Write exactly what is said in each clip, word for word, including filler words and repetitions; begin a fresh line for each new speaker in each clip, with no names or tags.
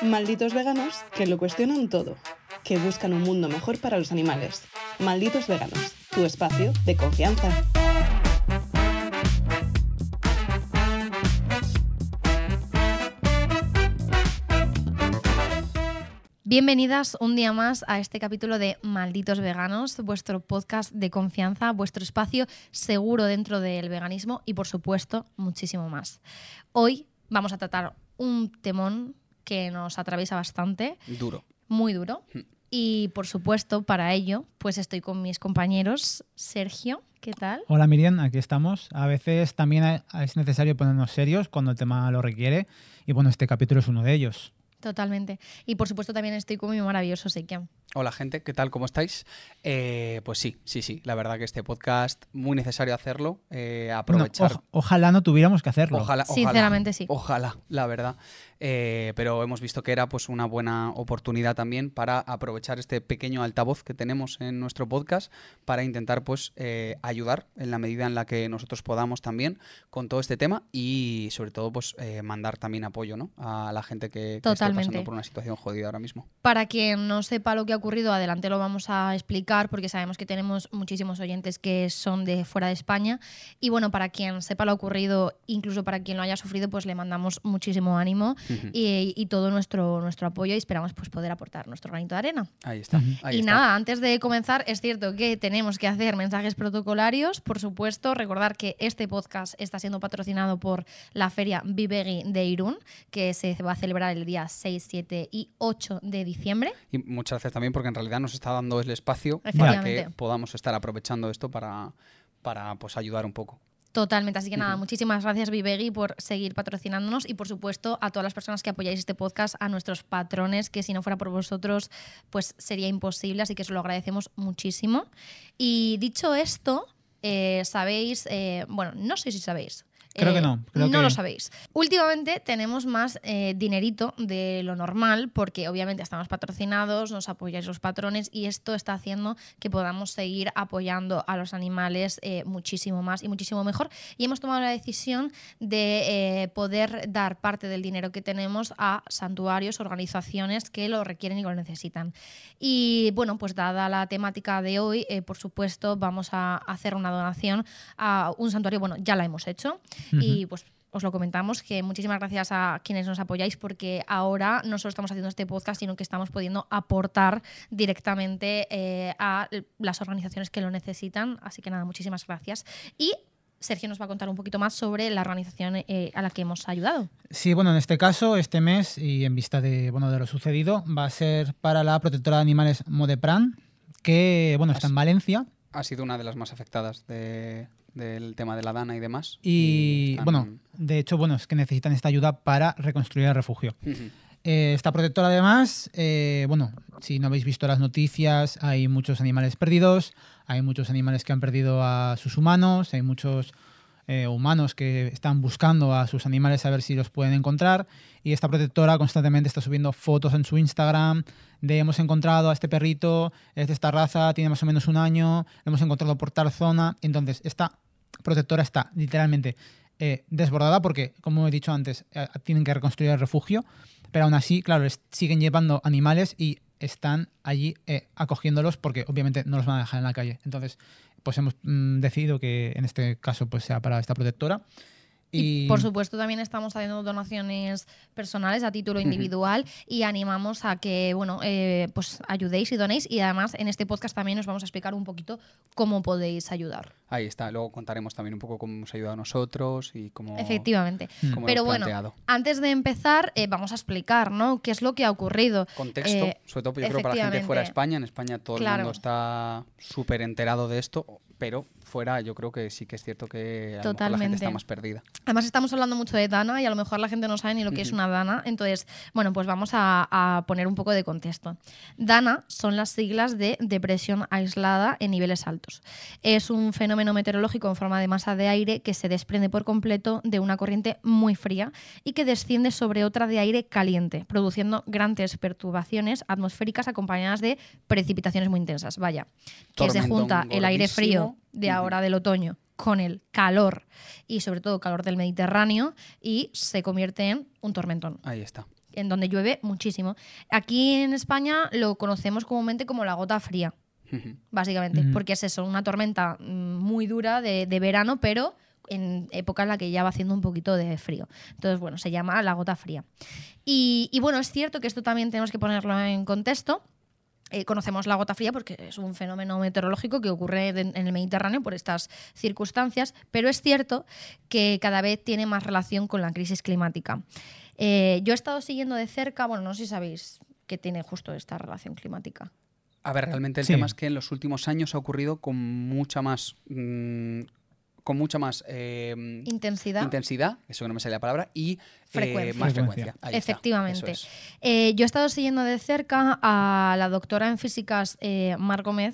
Malditos veganos que lo cuestionan todo, que buscan un mundo mejor para los animales. Malditos veganos, tu espacio de confianza.
Bienvenidas un día más a este capítulo de Malditos Veganos, vuestro podcast de confianza, vuestro espacio seguro dentro del veganismo y, por supuesto, muchísimo más. Hoy vamos a tratar un temón que nos atraviesa bastante.
Duro.
Muy duro. Y, por supuesto, para ello, pues estoy con mis compañeros. Sergio, ¿qué tal?
Hola Miriam, aquí estamos. A veces también es necesario ponernos serios cuando el tema lo requiere y bueno, este capítulo es uno de ellos.
Totalmente. Y por supuesto también estoy con mi maravilloso Seikian.
Hola gente, ¿qué tal? ¿Cómo estáis? Eh, pues sí, sí, sí. La verdad que este podcast, muy necesario hacerlo. Eh, aprovechar.
Bueno, o- ojalá no tuviéramos que hacerlo.
Ojalá, ojalá,
Sinceramente sí.
Ojalá, la verdad. Eh, pero hemos visto que era pues una buena oportunidad también para aprovechar este pequeño altavoz que tenemos en nuestro podcast para intentar pues eh, ayudar en la medida en la que nosotros podamos también con todo este tema y sobre todo pues eh, mandar también apoyo, ¿no? A la gente que, que esté
Totalmente.
pasando por una situación jodida ahora mismo.
Para quien no sepa lo que ha ocurrido, adelante lo vamos a explicar porque sabemos que tenemos muchísimos oyentes que son de fuera de España. Y bueno, para quien sepa lo ocurrido, incluso para quien lo haya sufrido, pues le mandamos muchísimo ánimo
Uh-huh.
y, y todo nuestro, nuestro apoyo y esperamos pues poder aportar nuestro granito de arena.
Ahí está.
Ujú.
Ahí
y
está.
nada, antes de comenzar, es cierto que tenemos que hacer mensajes protocolarios, por supuesto. Recordar que este podcast está siendo patrocinado por la feria Bivegui de Irún, que se va a celebrar el día seis, siete y ocho de diciembre.
Y muchas gracias también porque en realidad nos está dando el espacio para
Efectivamente.
que podamos estar aprovechando esto para, para pues, ayudar un poco.
Totalmente, así que nada,
Ujú.
muchísimas gracias Bivegui por seguir patrocinándonos y por supuesto a todas las personas que apoyáis este podcast, a nuestros patrones, que si no fuera por vosotros pues sería imposible, así que os lo agradecemos muchísimo. Y dicho esto, eh, sabéis, eh, bueno, no sé si sabéis.
Creo
Eh,
que no, creo
no
que-
lo sabéis. Últimamente tenemos más eh, dinerito de lo normal porque obviamente estamos patrocinados, nos apoyáis los patrones y esto está haciendo que podamos seguir apoyando a los animales eh, muchísimo más y muchísimo mejor. Y hemos tomado la decisión de eh, poder dar parte del dinero que tenemos a santuarios, organizaciones que lo requieren y lo necesitan. Y bueno, pues dada la temática de hoy, eh, por supuesto vamos a hacer una donación a un santuario. Bueno, ya la hemos hecho. Y pues os lo comentamos, que muchísimas gracias a quienes nos apoyáis porque ahora no solo estamos haciendo este podcast, sino que estamos pudiendo aportar directamente eh, a las organizaciones que lo necesitan. Así que nada, muchísimas gracias. Y Sergio nos va a contar un poquito más sobre la organización eh, a la que hemos ayudado.
Sí, bueno, en este caso, este mes y en vista de, bueno, de lo sucedido, va a ser para la protectora de animales Modepran, que bueno, está en Valencia.
Ha sido una de las más afectadas de, del tema de la Dana y demás.
Y
están-
bueno, de hecho, bueno, es que necesitan esta ayuda para reconstruir el refugio.
Ujú.
Eh, esta protectora además, eh, bueno, si no habéis visto las noticias, hay muchos animales perdidos, hay muchos animales que han perdido a sus humanos, hay muchos eh, humanos que están buscando a sus animales a ver si los pueden encontrar y esta protectora constantemente está subiendo fotos en su Instagram de hemos encontrado a este perrito, es de esta raza, tiene más o menos un año, lo hemos encontrado por tal zona. Entonces, esta protectora está literalmente eh, desbordada porque, como he dicho antes, eh, tienen que reconstruir el refugio, pero aún así, claro, les siguen llevando animales y están allí eh, acogiéndolos porque obviamente no los van a dejar en la calle. Entonces, pues hemos mm, decidido que en este caso pues sea para esta protectora.
Y, por supuesto también estamos haciendo donaciones personales a título individual y animamos a que bueno eh, pues ayudéis y donéis y además en este podcast también os vamos a explicar un poquito cómo podéis ayudar.
Ahí está. Luego contaremos también un poco cómo hemos ayudado a nosotros y cómo,
Efectivamente.
cómo
Pero
lo hemos
bueno,
planteado.
antes de empezar eh, vamos a explicar, ¿no?, qué es lo que ha ocurrido.
Contexto,
Eh,
sobre todo yo creo para la gente fuera de
efectivamente.
España. En España todo
Claro.
el mundo está súper enterado de esto, pero fuera yo creo que sí que es cierto que a lo mejor la gente
Totalmente.
está más perdida.
Además estamos hablando mucho de Dana y a lo mejor la gente no sabe ni lo que es
Ujú.
una Dana. Entonces, bueno, pues vamos a, a poner un poco de contexto. Dana son las siglas de depresión aislada en niveles altos. Es un fenómeno meteorológico en forma de masa de aire que se desprende por completo de una corriente muy fría y que desciende sobre otra de aire caliente, produciendo grandes perturbaciones atmosféricas acompañadas de precipitaciones muy intensas. Vaya, que se
Tormentón
junta el aire frío
gordísimo.
de
Ujú.
ahora del otoño con el calor y sobre todo calor del Mediterráneo y se convierte en un tormentón.
Ahí está.
en donde llueve muchísimo. Aquí en España lo conocemos comúnmente como la gota fría, básicamente,
Ujú.
porque es eso, una tormenta mm, muy dura de, de verano, pero en época en la que ya va haciendo un poquito de frío. Entonces, bueno, se llama la gota fría. Y, y bueno, es cierto que esto también tenemos que ponerlo en contexto. Eh, conocemos la gota fría porque es un fenómeno meteorológico que ocurre de- en el Mediterráneo por estas circunstancias, pero es cierto que cada vez tiene más relación con la crisis climática. Eh, yo he estado siguiendo de cerca, bueno, no sé si sabéis que tiene justo esta relación climática.
A ver, realmente el
Sí.
tema es que en los últimos años ha ocurrido con mucha más... mm, con mucha más eh,
Intensidad.
intensidad, eso que no me sale la palabra, y eh,
Frecuencia.
más
Frecuencia.
frecuencia. Ahí está,
Efectivamente.
eso es.
Eh, yo he estado siguiendo de cerca a la doctora en físicas eh, Mar Gómez,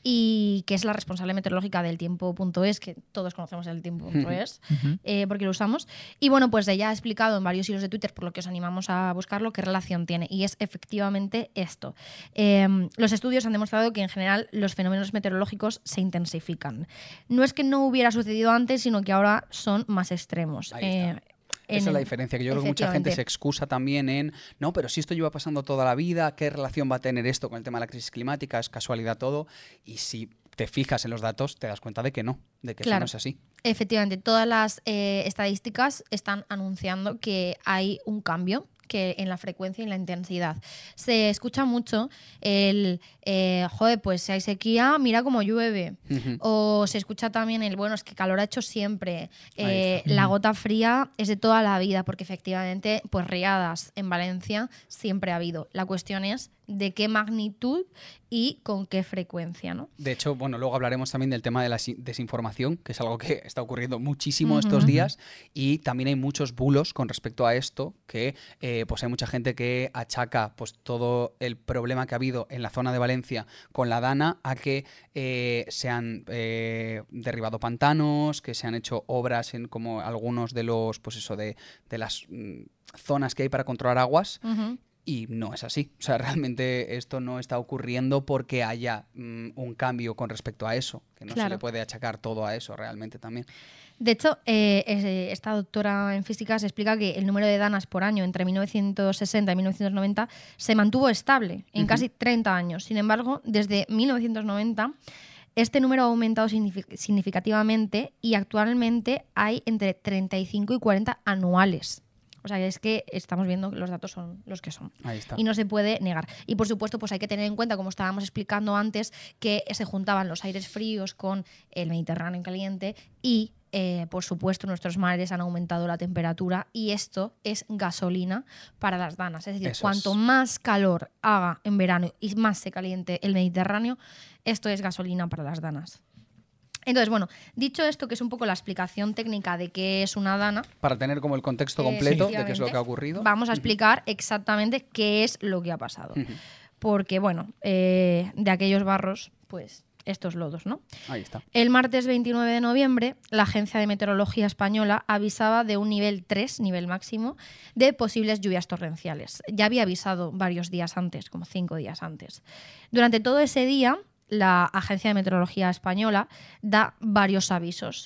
y que es la responsable meteorológica del tiempo punto es, que todos conocemos el tiempo punto es,
Ujú.
eh, porque lo usamos. Y bueno, pues ella ha explicado en varios hilos de Twitter, por lo que os animamos a buscarlo, qué relación tiene. Y es efectivamente esto. Eh, los estudios han demostrado que en general los fenómenos meteorológicos se intensifican. No es que no hubiera sucedido antes, sino que ahora son más extremos.
Ahí está.
Eh,
Esa es
en-
la diferencia, que yo creo que mucha gente
efectivamente.
se excusa también en, no, pero si esto lleva pasando toda la vida, ¿qué relación va a tener esto con el tema de la crisis climática? Es casualidad todo. Y si te fijas en los datos, te das cuenta de que no, de que eso
Claro.
no es así.
Efectivamente, todas las eh, estadísticas están anunciando que hay un cambio que en la frecuencia y en la intensidad. Se escucha mucho el, eh, joder, pues si hay sequía, mira cómo llueve.
Ujú.
O se escucha también el, bueno, es que calor ha hecho siempre.
Ahí
Eh,
está.
la
Ujú.
gota fría es de toda la vida, porque efectivamente, pues riadas en Valencia siempre ha habido. La cuestión es de qué magnitud y con qué frecuencia, ¿no?
De hecho, bueno, luego hablaremos también del tema de la si- desinformación, que es algo que está ocurriendo muchísimo
Ujú.
estos
Ujú.
días, y también hay muchos bulos con respecto a esto, que eh, pues hay mucha gente que achaca pues todo el problema que ha habido en la zona de Valencia con la Dana a que eh, se han eh, derribado pantanos, que se han hecho obras en como algunos de los, pues eso, de, de las mm, zonas que hay para controlar aguas.
Ujú.
Y no es así. O sea, realmente esto no está ocurriendo porque haya mm, un cambio con respecto a eso. Que no se
Claro.
le puede achacar todo a eso realmente también.
De hecho, eh, es- esta doctora en físicas explica que el número de danas por año entre mil novecientos sesenta y mil novecientos noventa se mantuvo estable en
Ujú.
casi treinta años. Sin embargo, desde mil novecientos noventa este número ha aumentado signifi- significativamente y actualmente hay entre treinta y cinco y cuarenta anuales. O sea, es que estamos viendo que los datos son los que son.
Ahí está.
Y no se puede negar. Y por supuesto, pues hay que tener en cuenta, como estábamos explicando antes, que se juntaban los aires fríos con el Mediterráneo caliente y, eh, por supuesto, nuestros mares han aumentado la temperatura y esto es gasolina para las danas. Es decir,
Eso
cuanto
es.
más calor haga en verano y más se caliente el Mediterráneo, esto es gasolina para las danas. Entonces, bueno, dicho esto, que es un poco la explicación técnica de qué es una dana,
Para tener como el contexto
Eh,
completo de qué es lo
efectivamente,
que ha ocurrido.
vamos a explicar exactamente qué es lo que ha pasado.
Ujú.
Porque, bueno, eh, de aquellos barros, pues estos lodos, ¿no?
Ahí está.
El martes veintinueve de noviembre, la Agencia de Meteorología Española avisaba de un nivel tres, nivel máximo, de posibles lluvias torrenciales. Ya había avisado varios días antes, como cinco días antes. Durante todo ese día, la Agencia de Meteorología Española da varios avisos.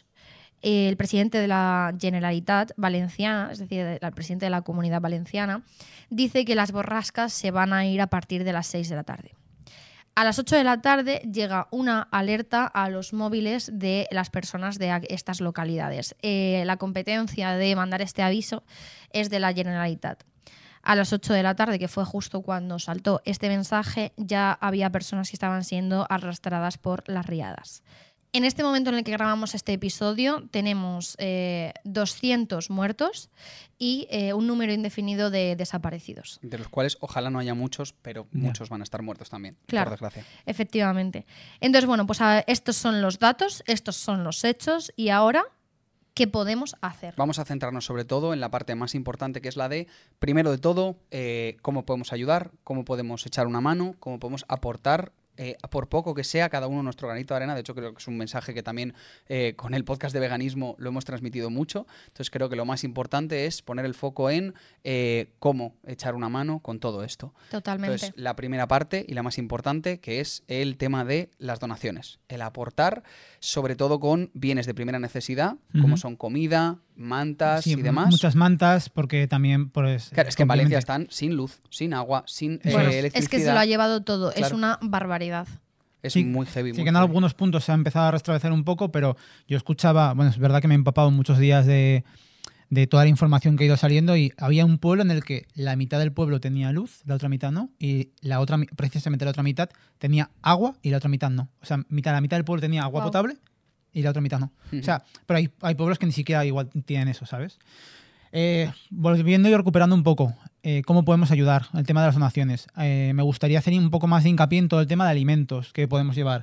El presidente de la Generalitat Valenciana, es decir, el presidente de la Comunidad Valenciana, dice que las borrascas se van a ir a partir de las seis de la tarde. A las ocho de la tarde llega una alerta a los móviles de las personas de estas localidades. Eh, la competencia de mandar este aviso es de la Generalitat. A las ocho de la tarde, que fue justo cuando saltó este mensaje, ya había personas que estaban siendo arrastradas por las riadas. En este momento en el que grabamos este episodio tenemos eh, doscientos muertos y eh, un número indefinido de desaparecidos.
De los cuales ojalá no haya muchos, pero
Ya.
muchos van a estar muertos también,
Claro.
por desgracia.
Efectivamente. Entonces, bueno, pues a- estos son los datos, estos son los hechos y ahora, ¿qué podemos hacer?
Vamos a centrarnos sobre todo en la parte más importante, que es la de, primero de todo, eh, cómo podemos ayudar, cómo podemos echar una mano, cómo podemos aportar eh, por poco que sea, cada uno nuestro granito de arena. De hecho, creo que es un mensaje que también eh, con el podcast de veganismo lo hemos transmitido mucho. Entonces creo que lo más importante es poner el foco en eh, cómo echar una mano con todo esto.
Totalmente.
Entonces, la primera parte y la más importante, que es el tema de las donaciones. El aportar, sobre todo con bienes de primera necesidad,
Ujú.
como son comida, mantas
Sí,
y demás.
muchas mantas, porque también... Pues,
Claro, es que en Valencia
obviamente-
están sin luz, sin agua, sin eh,
Bueno,
electricidad.
es que se lo ha llevado todo. Es
Claro.
una barbaridad.
Es
Sí,
muy heavy.
Sí,
muy
que en
heavy.
algunos puntos se ha empezado a restablecer un poco, pero yo escuchaba, bueno, es verdad que me he empapado muchos días de, de toda la información que ha ido saliendo y había un pueblo en el que la mitad del pueblo tenía luz, la otra mitad no, y la otra, mi- precisamente la otra mitad tenía agua y la otra mitad no. O sea, mitad, la mitad del pueblo tenía agua
Guau.
potable y la otra mitad no.
Ujú.
O sea, pero hay, hay pueblos que ni siquiera igual tienen eso, ¿sabes? Eh, volviendo y recuperando un poco, eh, ¿cómo podemos ayudar? El tema de las donaciones. Eh, me gustaría hacer un poco más de hincapié en todo el tema de alimentos que podemos llevar.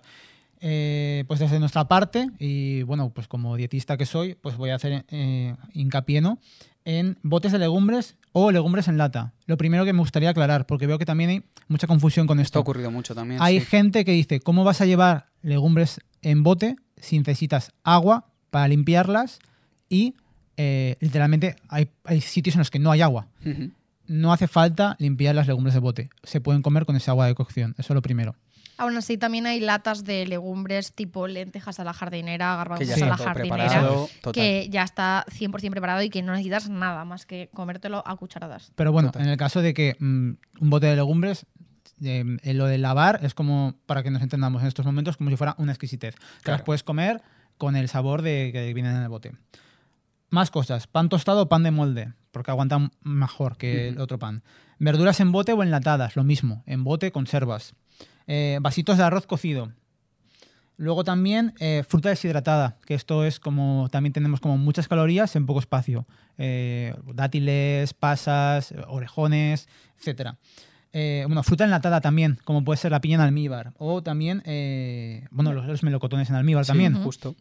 Eh, pues desde nuestra parte, y bueno, pues como dietista que soy, pues voy a hacer eh, hincapié, ¿no?, en botes de legumbres o legumbres en lata. Lo primero que me gustaría aclarar, porque veo que también hay mucha confusión con
Esto ha
esto.
ocurrido mucho también.
Hay
sí.
gente que dice, ¿cómo vas a llevar legumbres en bote si necesitas agua para limpiarlas? Y eh, literalmente hay, hay sitios en los que no hay agua.
Ujú.
No hace falta limpiar las legumbres de bote. Se pueden comer con ese agua de cocción. Eso es lo primero.
Aún así, también hay latas de legumbres tipo lentejas a la jardinera,
Que
garbanzos
ya
Sí.
a la
está todo
jardinera,
preparado. Total.
que ya está cien por ciento preparado y que no necesitas nada más que comértelo a cucharadas.
Pero bueno,
Total.
en el caso de que mm, un bote de legumbres, eh, en lo de lavar es como, para que nos entendamos en estos momentos, como si fuera una exquisitez. Te
Claro.
las puedes comer con el sabor de que viene en el bote. Más cosas. Pan tostado o pan de molde, porque aguantan mejor que el
Ujú.
otro pan. Verduras en bote o enlatadas, lo mismo. En bote, conservas. Eh, vasitos de arroz cocido. Luego también eh, fruta deshidratada, que esto es como, también tenemos como muchas calorías en poco espacio. Eh, dátiles, pasas, orejones, etcétera. Eh, bueno, fruta enlatada también, como puede ser la piña en almíbar. O también, eh, bueno, los, los melocotones en almíbar
Sí,
también.
justo.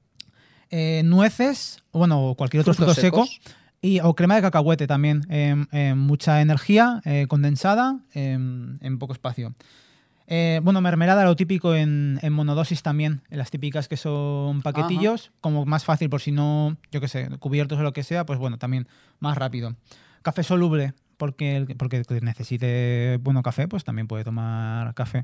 Eh, nueces, bueno, o cualquier otro
Frutos
fruto seco.
secos.
Y, o crema de cacahuete también. eh, eh, mucha energía eh, condensada eh, en poco espacio. Eh, bueno, mermelada, lo típico en, en monodosis también. Las típicas que son paquetillos, como más fácil por si no, yo qué sé, cubiertos o lo que sea, pues bueno, también más rápido. Café soluble, porque el, porque el que necesite bueno café, pues también puede tomar café.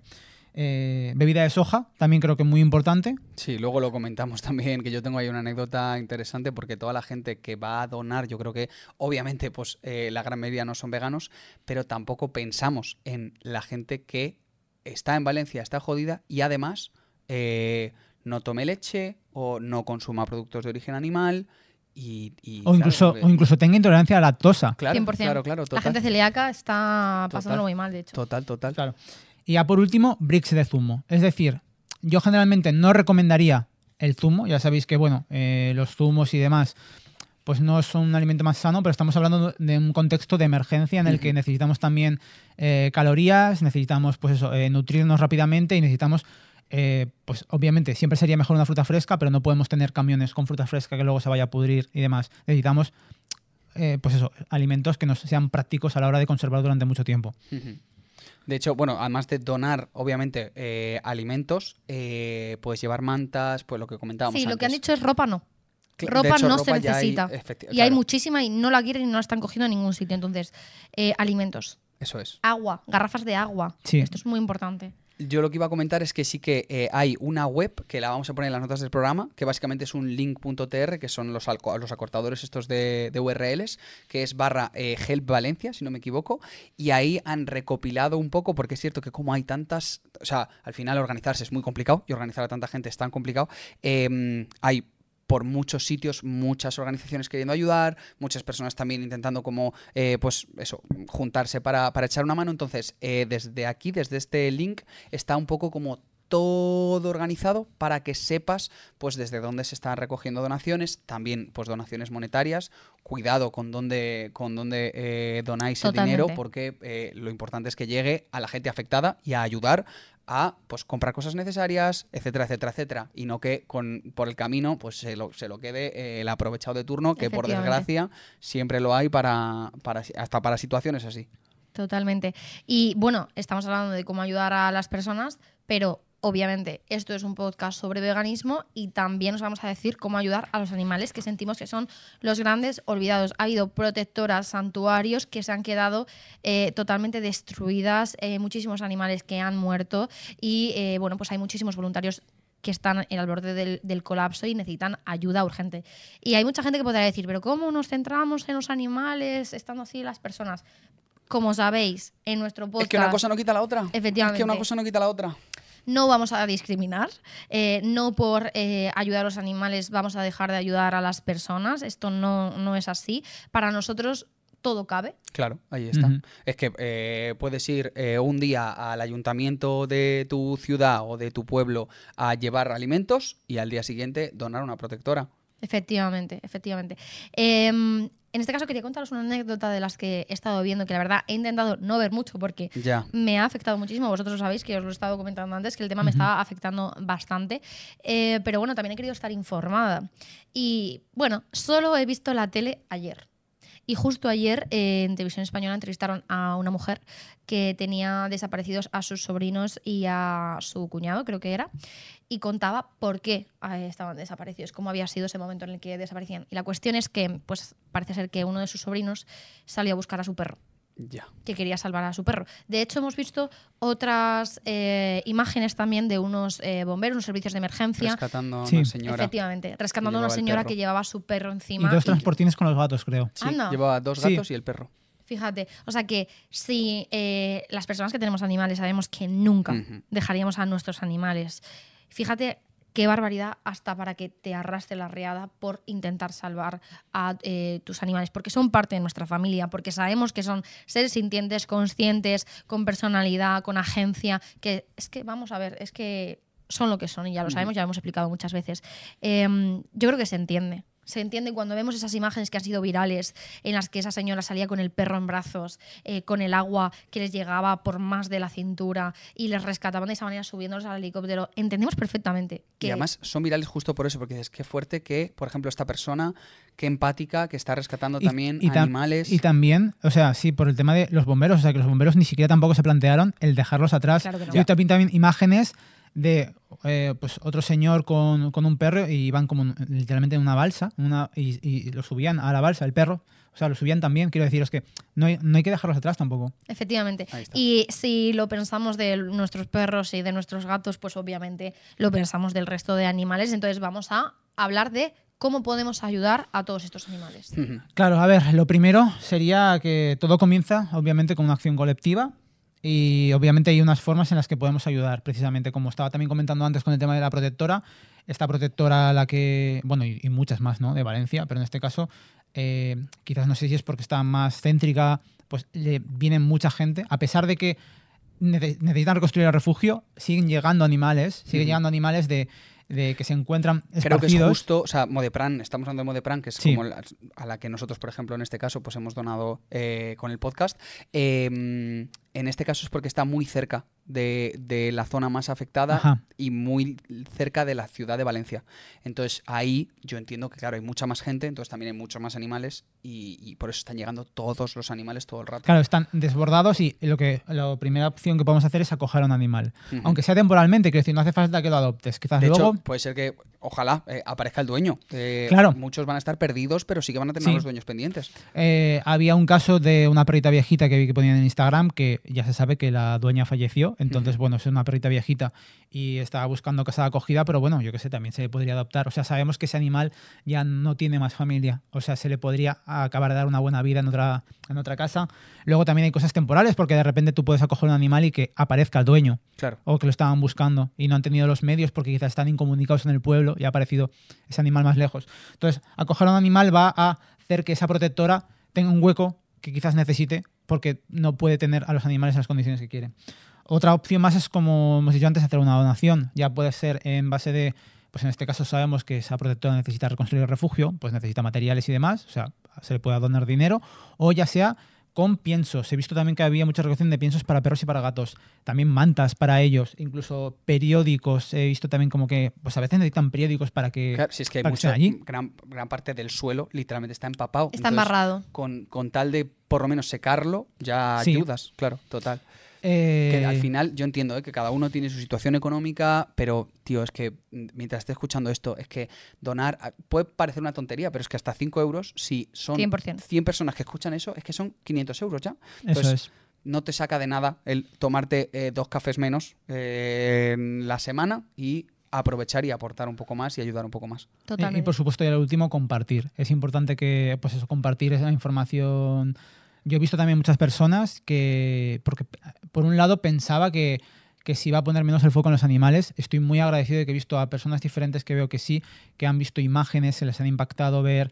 Eh, bebida de soja, también creo que muy importante.
Sí, luego lo comentamos también, que yo tengo ahí una anécdota interesante porque toda la gente que va a donar, yo creo que obviamente pues eh, la gran mayoría no son veganos, pero tampoco pensamos en la gente que está en Valencia, está jodida y además eh, no tome leche o no consuma productos de origen animal y... y,
O
claro,
incluso,
porque-
o incluso tenga intolerancia a la lactosa.
Claro,
cien por ciento.
claro, claro,
La
total.
gente celíaca está pasándolo
Total.
muy mal, de hecho.
Total, total.
Claro. Y ya por último, bricks de zumo. Es decir, yo generalmente no recomendaría el zumo. Ya sabéis que, bueno, eh, los zumos y demás, pues no son un alimento más sano, pero estamos hablando de un contexto de emergencia en el que
Ujú.
necesitamos también eh, calorías, necesitamos, pues eso, eh, nutrirnos rápidamente y necesitamos, eh, pues obviamente, siempre sería mejor una fruta fresca, pero no podemos tener camiones con fruta fresca que luego se vaya a pudrir y demás. Necesitamos, eh, pues eso, alimentos que nos sean prácticos a la hora de conservar durante mucho tiempo.
Ujú. De hecho, bueno, además de donar, obviamente, eh, alimentos, eh, puedes llevar mantas, pues lo que comentábamos
Sí, lo que han
antes.
dicho es ropa no.
Cla- de
Ropa
hecho,
no se
ropa ya hay,
necesita.
efecti-
Y hay
claro,
muchísima y no la quieren y no la están cogiendo en ningún sitio. Entonces, eh, alimentos.
Eso es.
Agua, garrafas de agua.
Sí.
Esto es muy importante.
Yo lo que iba a comentar es que sí que eh, hay una web que la vamos a poner en las notas del programa, que básicamente es un link punto t r, que son los, alco- los acortadores estos de, de U R Ls, que es barra eh, Help Valencia, si no me equivoco, y ahí han recopilado un poco, porque es cierto que como hay tantas, o sea, al final organizarse es muy complicado, y organizar a tanta gente es tan complicado, eh, hay por muchos sitios, muchas organizaciones queriendo ayudar, muchas personas también intentando como, eh, pues eso, juntarse para, para echar una mano. Entonces, eh, desde aquí, desde este link, está un poco como todo organizado para que sepas pues desde dónde se están recogiendo donaciones, también pues donaciones monetarias. Cuidado con dónde, con dónde eh, donáis el
Totalmente.
dinero, porque eh, lo importante es que llegue a la gente afectada y a ayudar a pues comprar cosas necesarias, etcétera, etcétera, etcétera. Y no que con por el camino pues se lo, se lo quede eh, el aprovechado de turno, que por
Efectivamente.
desgracia siempre lo hay para, para hasta para situaciones así.
Totalmente. Y bueno, estamos hablando de cómo ayudar a las personas, pero obviamente esto es un podcast sobre veganismo y también os vamos a decir cómo ayudar a los animales que sentimos que son los grandes olvidados. Ha habido protectoras, santuarios que se han quedado eh, totalmente destruidas, eh, muchísimos animales que han muerto y eh, bueno, pues hay muchísimos voluntarios que están en el borde del, del colapso y necesitan ayuda urgente. Y hay mucha gente que podrá decir, pero ¿cómo nos centramos en los animales estando así las personas? Como sabéis, en nuestro podcast...
Es que una cosa no quita la otra.
Efectivamente.
Es que una cosa no quita la otra.
No vamos a discriminar, eh, no por eh, ayudar a los animales vamos a dejar de ayudar a las personas, esto no, no es así. Para nosotros todo cabe.
Claro, ahí está.
Ujú.
Es que eh, puedes ir eh, un día al ayuntamiento de tu ciudad o de tu pueblo a llevar alimentos y al día siguiente donar una protectora.
Efectivamente, efectivamente. Eh, en este caso quería contaros una anécdota de las que he estado viendo, que la verdad he intentado no ver mucho porque
Ya.
me ha afectado muchísimo. Vosotros sabéis que os lo he estado comentando antes, que el tema me
Ujú.
estaba afectando bastante. Eh, pero bueno, también he querido estar informada. Y bueno, solo he visto la tele ayer. Y justo ayer eh, en Televisión Española entrevistaron a una mujer que tenía desaparecidos a sus sobrinos y a su cuñado, creo que era, y contaba por qué eh, estaban desaparecidos, cómo había sido ese momento en el que desaparecían. Y la cuestión es que pues, parece ser que uno de sus sobrinos salió a buscar a su perro,
Ya.
que quería salvar a su perro. De hecho, hemos visto otras eh, imágenes también de unos eh, bomberos, unos servicios de emergencia.
Rescatando a
Sí.
una señora.
Efectivamente, rescatando a
llevaba
una
el
señora
perro.
que llevaba a su perro
Y
encima.
dos
y-
transportines con los gatos, creo.
Sí,
Anda.
llevaba dos
Sí.
gatos y el perro.
Fíjate, o sea que si eh, las personas que tenemos animales sabemos que nunca
Ujú.
dejaríamos a nuestros animales, fíjate qué barbaridad hasta para que te arrastre la riada por intentar salvar a eh, tus animales, porque son parte de nuestra familia, porque sabemos que son seres sintientes, conscientes, con personalidad, con agencia, que es que, vamos a ver, es que son lo que son y ya lo sabemos, ya lo hemos explicado muchas veces. Eh, yo creo que se entiende. Se entiende cuando vemos esas imágenes que han sido virales, en las que esa señora salía con el perro en brazos, eh, con el agua que les llegaba por más de la cintura y les rescataban de esa manera subiéndolos al helicóptero. Entendemos perfectamente que...
Y además son virales justo por eso, porque dices, qué fuerte que, por ejemplo, esta persona, qué empática, que está rescatando
Y-
también
y tam-
animales.
Y también, o sea, sí, por el tema de los bomberos, o sea, que los bomberos ni siquiera tampoco se plantearon el dejarlos atrás.
Claro que no.
Yo también, también imágenes de eh, pues otro señor con, con un perro y iban como en- literalmente en una balsa una, y, y lo subían a la balsa, el perro. O sea, lo subían también. Quiero deciros que no hay, no hay que dejarlos atrás tampoco.
Efectivamente.
Ahí está.
Y si lo pensamos de nuestros perros y de nuestros gatos, pues obviamente lo pensamos del resto de animales. Entonces vamos a hablar de cómo podemos ayudar a todos estos animales.
Ujú.
Claro, a ver, lo primero sería que todo comienza, obviamente, con una acción colectiva. Y obviamente hay unas formas en las que podemos ayudar, precisamente como estaba también comentando antes con el tema de la protectora, esta protectora la que, bueno, y, y muchas más, ¿no? De Valencia, pero en este caso eh, quizás no sé si es porque está más céntrica, pues le viene mucha gente, a pesar de que nece- necesitan reconstruir el refugio, siguen llegando animales, siguen
Ujú.
llegando animales de, de que se encuentran
Creo que es
esparcidos.
justo, o sea, Modepran, estamos hablando de Modepran, que es
Sí.
como la- a la que nosotros, por ejemplo, en este caso, pues hemos donado eh, con el podcast. Eh, en este caso es porque está muy cerca de, de la zona más afectada
Ajá.
y muy cerca de la ciudad de Valencia. Entonces ahí yo entiendo que, claro, hay mucha más gente, entonces también hay muchos más animales y, y por eso están llegando todos los animales todo el rato.
Claro, están desbordados y lo que la primera opción que podemos hacer es acoger a un animal.
Ujú.
Aunque sea temporalmente, quiero decir, no hace falta que lo adoptes. Quizás
De
luego...
hecho, puede ser que, ojalá, eh, aparezca el dueño. Eh,
Claro.
Muchos van a estar perdidos, pero sí que van a tener
Sí.
a los dueños pendientes.
Eh, había un caso de una perrita viejita que vi que ponían en Instagram que ya se sabe que la dueña falleció. Entonces,
Ujú.
bueno, es una perrita viejita y estaba buscando casa de acogida, pero bueno, yo qué sé, también se le podría adoptar. O sea, sabemos que ese animal ya no tiene más familia. O sea, se le podría acabar de dar una buena vida en otra, en otra casa. Luego también hay cosas temporales porque de repente tú puedes acoger un animal y que aparezca el dueño.
Claro.
O que lo estaban buscando y no han tenido los medios porque quizás están incomunicados en el pueblo y ha aparecido ese animal más lejos. Entonces, acoger a un animal va a hacer que esa protectora tenga un hueco que quizás necesite porque no puede tener a los animales en las condiciones que quiere. Otra opción más es, como hemos dicho antes, hacer una donación. Ya puede ser en base de, pues en este caso sabemos que esa protectora necesita reconstruir el refugio, pues necesita materiales y demás, o sea, se le puede donar dinero, o ya sea con piensos. He visto también que había mucha recolección de piensos para perros y para gatos. También mantas para ellos, incluso periódicos. He visto también como que pues a veces necesitan periódicos para que...
Claro, si es que hay
para que
mucha,
estén allí.
gran, gran parte del suelo literalmente está empapado.
Está
Entonces,
embarrado.
Con, con tal de por lo menos secarlo, ya
Sí.
ayudas, claro, total.
Eh,
Que al final yo entiendo ¿eh? que cada uno tiene su situación económica, pero, tío, es que mientras esté escuchando esto, es que donar puede parecer una tontería, pero es que hasta cinco euros, si son
cien por ciento.
cien personas que escuchan eso, es que son quinientos euros ya.
Eso
Entonces,
es.
no te saca de nada el tomarte eh, dos cafés menos eh, en la semana y aprovechar y aportar un poco más y ayudar un poco más.
Totalmente.
Y, y por supuesto, ya lo último, compartir. Es importante que, pues eso, compartir esa información. Yo he visto también muchas personas que, porque por un lado pensaba que, que se iba a poner menos el foco en los animales. Estoy muy agradecido de que he visto a personas diferentes que veo que sí, que han visto imágenes, se les han impactado ver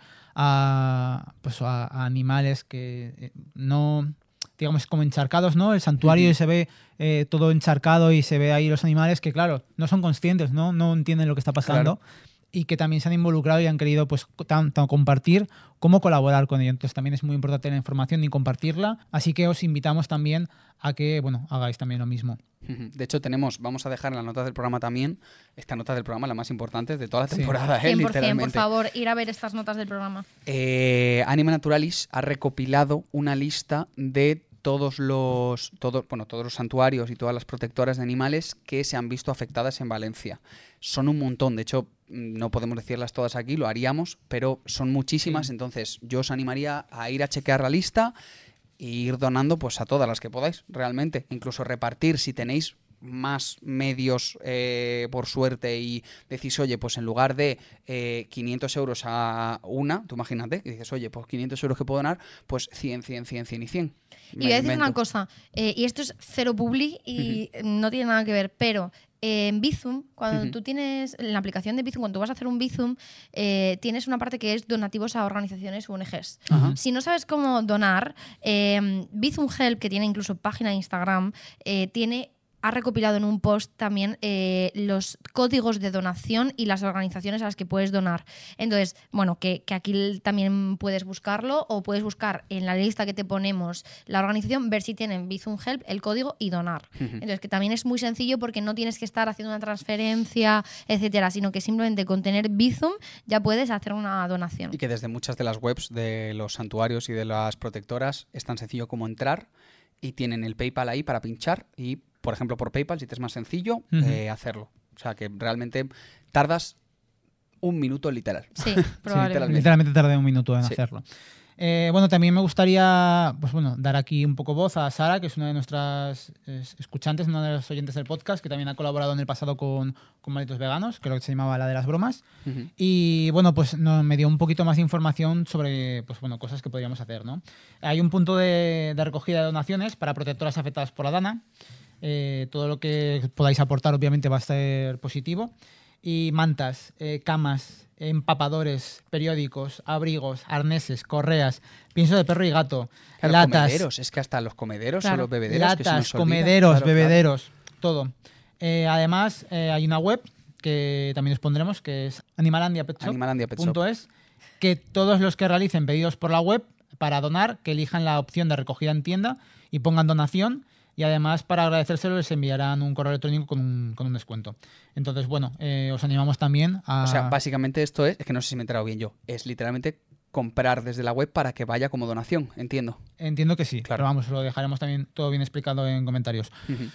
a, pues, a, a animales que eh, no, digamos, como encharcados, ¿no? El santuario
Uh-huh.
se ve eh, todo encharcado y se ve ahí los animales que, claro, no son conscientes, ¿no? No entienden lo que está pasando.
Claro.
Y que también se han involucrado y han querido pues tanto compartir como colaborar con ello. Entonces también es muy importante la información y compartirla. Así que os invitamos también a que, bueno, hagáis también lo mismo.
De hecho, tenemos, vamos a dejar en las notas del programa también, esta nota del programa, la más importante de toda la
Sí.
temporada, ¿eh?
cien por ciento, por
literalmente.
favor, ir a ver estas notas del programa.
Eh, Anima Naturalis ha recopilado una lista de todos los, todos, bueno, todos los santuarios y todas las protectoras de animales que se han visto afectadas en Valencia. Son un montón, de hecho no podemos decirlas todas aquí, lo haríamos, pero son muchísimas,
Sí.
entonces yo os animaría a ir a chequear la lista e ir donando pues a todas las que podáis, realmente. Incluso repartir si tenéis más medios eh, por suerte y decís, oye, pues en lugar de eh, quinientos euros a una, tú imagínate, que dices, oye, pues quinientos euros que puedo donar, pues cien, cien, cien, cien y cien.
Y voy a decir una cosa, eh, y esto es cero publi y no tiene nada que ver, pero eh, en Bizum, cuando
Ujú.
tú tienes, en la aplicación de Bizum, cuando tú vas a hacer un Bizum, eh, tienes una parte que es donativos a organizaciones u O N Ges.
Ajá.
Si no sabes cómo donar, eh, Bizum Help, que tiene incluso página de Instagram, eh, tiene... ha recopilado en un post también eh, los códigos de donación y las organizaciones a las que puedes donar. Entonces, bueno, que, que aquí también puedes buscarlo o puedes buscar en la lista que te ponemos la organización, ver si tienen Bizum Help, el código y donar.
Ujú.
Entonces, que también es muy sencillo porque no tienes que estar haciendo una transferencia, etcétera, sino que simplemente con tener Bizum ya puedes hacer una donación.
Y que desde muchas de las webs de los santuarios y de las protectoras es tan sencillo como entrar y tienen el PayPal ahí para pinchar y, por ejemplo, por PayPal, si te es más sencillo,
Ujú.
eh, hacerlo. O sea, que realmente tardas un minuto literal.
Sí,
Sí,
probablemente.
literalmente.
Literalmente tardé un minuto en
Sí.
hacerlo. Eh, bueno, también me gustaría pues bueno, dar aquí un poco voz a Sara, que es una de nuestras es, escuchantes, una de los oyentes del podcast, que también ha colaborado en el pasado con, con Malditos Veganos, creo que se llamaba La de las Bromas.
Ujú.
Y bueno, pues no, me dio un poquito más de información sobre pues, bueno, cosas que podríamos hacer, ¿no? Hay un punto de, de recogida de donaciones para protectoras afectadas por la DANA. Eh, todo lo que podáis aportar obviamente va a ser positivo. Y mantas, eh, camas, empapadores, periódicos, abrigos, arneses, correas, pienso de perro y gato,
Claro,
latas,
comederos. Es que hasta los comederos
Claro.
o los bebederos que se
latas,
nos olvida.
comederos,
Claro, claro.
bebederos, todo. Eh, además, eh, hay una web que también os pondremos, que es animalandia pet shop
Animalandia Pet Shop.
punto es, que todos los que realicen pedidos por la web para donar, que elijan la opción de recogida en tienda y pongan donación. Y además, para agradecérselo, les enviarán un correo electrónico con un, con un descuento. Entonces, bueno, eh, os animamos también a...
O sea, básicamente esto es, es que no sé si me he enterado bien yo, es literalmente comprar desde la web para que vaya como donación, entiendo.
Entiendo que sí,
Claro.
pero vamos, lo dejaremos también todo bien explicado en comentarios.
Ujú.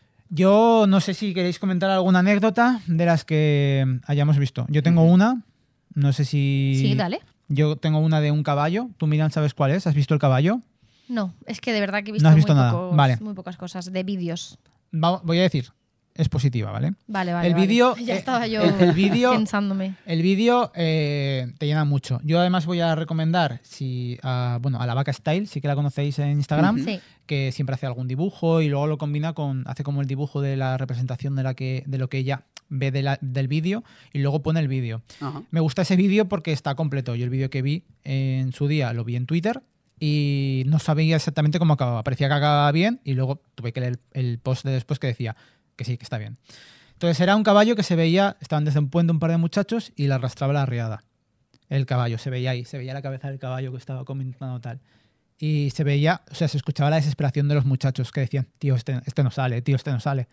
Yo no sé si queréis comentar alguna anécdota de las que hayamos visto. Yo tengo
Ujú.
una, no sé si...
Sí, dale.
Yo tengo una de un caballo. ¿Tú, Miriam, sabes cuál es? ¿Has visto el caballo?
No, es que de verdad que he visto,
No has visto
muy,
nada.
pocos-
Vale.
muy pocas cosas de vídeos.
Va- voy a decir, es positiva, ¿vale?
Vale, vale.
El
vale.
vídeo,
Ya
eh,
estaba yo
el- el vídeo-
pensándome.
El vídeo eh, te llena mucho. Yo además voy a recomendar si a, bueno, a la Vaca Style, sí que la conocéis en Instagram,
Ujú.
Sí.
que siempre hace algún dibujo y luego lo combina con, hace como el dibujo de la representación de, la que, de lo que ella ve de la- del vídeo y luego pone el vídeo.
Ajá.
Me gusta ese vídeo porque está completo. Yo el vídeo que vi en su día lo vi en Twitter y no sabía exactamente cómo acababa. Parecía que acababa bien y luego tuve que leer el post de después que decía que sí, que está bien. Entonces era un caballo que se veía, estaban desde un puente un par de muchachos y le arrastraba la riada. El caballo, se veía ahí, se veía la cabeza del caballo que estaba comentando tal. Y se veía, o sea, se escuchaba la desesperación de los muchachos que decían, tío, este, este no sale, tío, este no sale.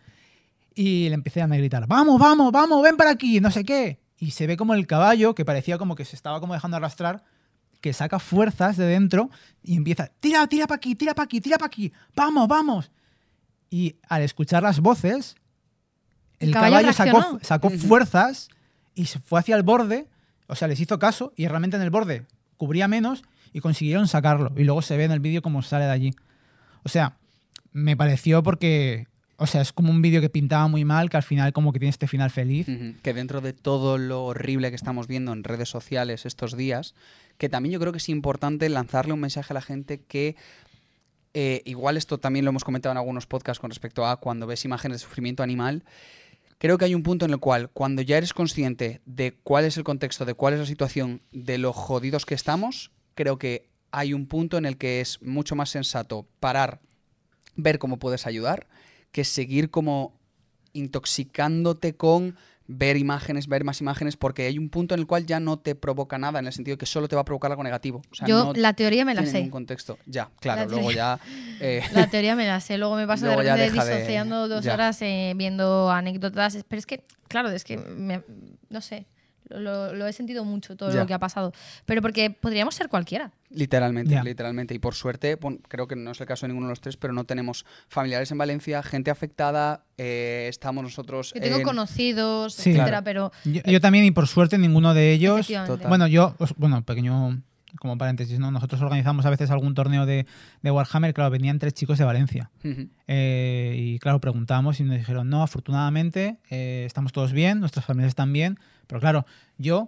Y le empecé a gritar, vamos, vamos, vamos, ven para aquí, no sé qué. Y se ve como el caballo, que parecía como que se estaba como dejando arrastrar, que saca fuerzas de dentro y empieza, tira, tira para aquí, tira para aquí, tira para aquí, vamos, vamos. Y al escuchar las voces, el,
El caballo
caballo, sacó,
reaccionó.
sacó fuerzas y se fue hacia el borde, o sea, les hizo caso y realmente en el borde cubría menos y consiguieron sacarlo. Y luego se ve en el vídeo cómo sale de allí. O sea, me pareció porque... O sea, es como un vídeo que pintaba muy mal, que al final como que tiene este final feliz.
Ujú. Que dentro de todo lo horrible que estamos viendo en redes sociales estos días, que también yo creo que es importante lanzarle un mensaje a la gente que, eh, igual esto también lo hemos comentado en algunos podcasts con respecto a cuando ves imágenes de sufrimiento animal, creo que hay un punto en el cual cuando ya eres consciente de cuál es el contexto, de cuál es la situación, de lo jodidos que estamos, creo que hay un punto en el que es mucho más sensato parar, ver cómo puedes ayudar, que seguir como intoxicándote con ver imágenes, ver más imágenes, porque hay un punto en el cual ya no te provoca nada, en el sentido de que solo te va a provocar algo negativo. O sea,
Yo
no
la teoría me la
tiene
sé.
ningún contexto. Ya, claro,
La
luego ya... eh,
La teoría me la sé. Luego me paso de
Luego ya
repente
deja de-
disociando dos
ya.
horas eh, viendo anécdotas. Pero es que, claro, es que, me- no sé, lo, lo- lo he sentido mucho todo
Ya.
lo que ha pasado. Pero porque podríamos ser cualquiera.
Literalmente,
Ya.
literalmente. Y por suerte, bueno, creo que no es el caso de ninguno de los tres, pero no tenemos familiares en Valencia, gente afectada, eh, estamos nosotros...
Yo tengo
en-
conocidos,
Sí.
etcétera,
Claro.
pero
Yo, yo también, y por suerte, ninguno de ellos...
efectivamente.
Total.
Bueno, yo... os- Bueno, pequeño... Como paréntesis, ¿no? Nosotros organizamos a veces algún torneo de, de Warhammer. Claro, venían tres chicos de Valencia.
Ujú.
Eh, y claro, preguntamos y nos dijeron, no, afortunadamente eh, estamos todos bien, nuestras familias están bien. Pero claro, yo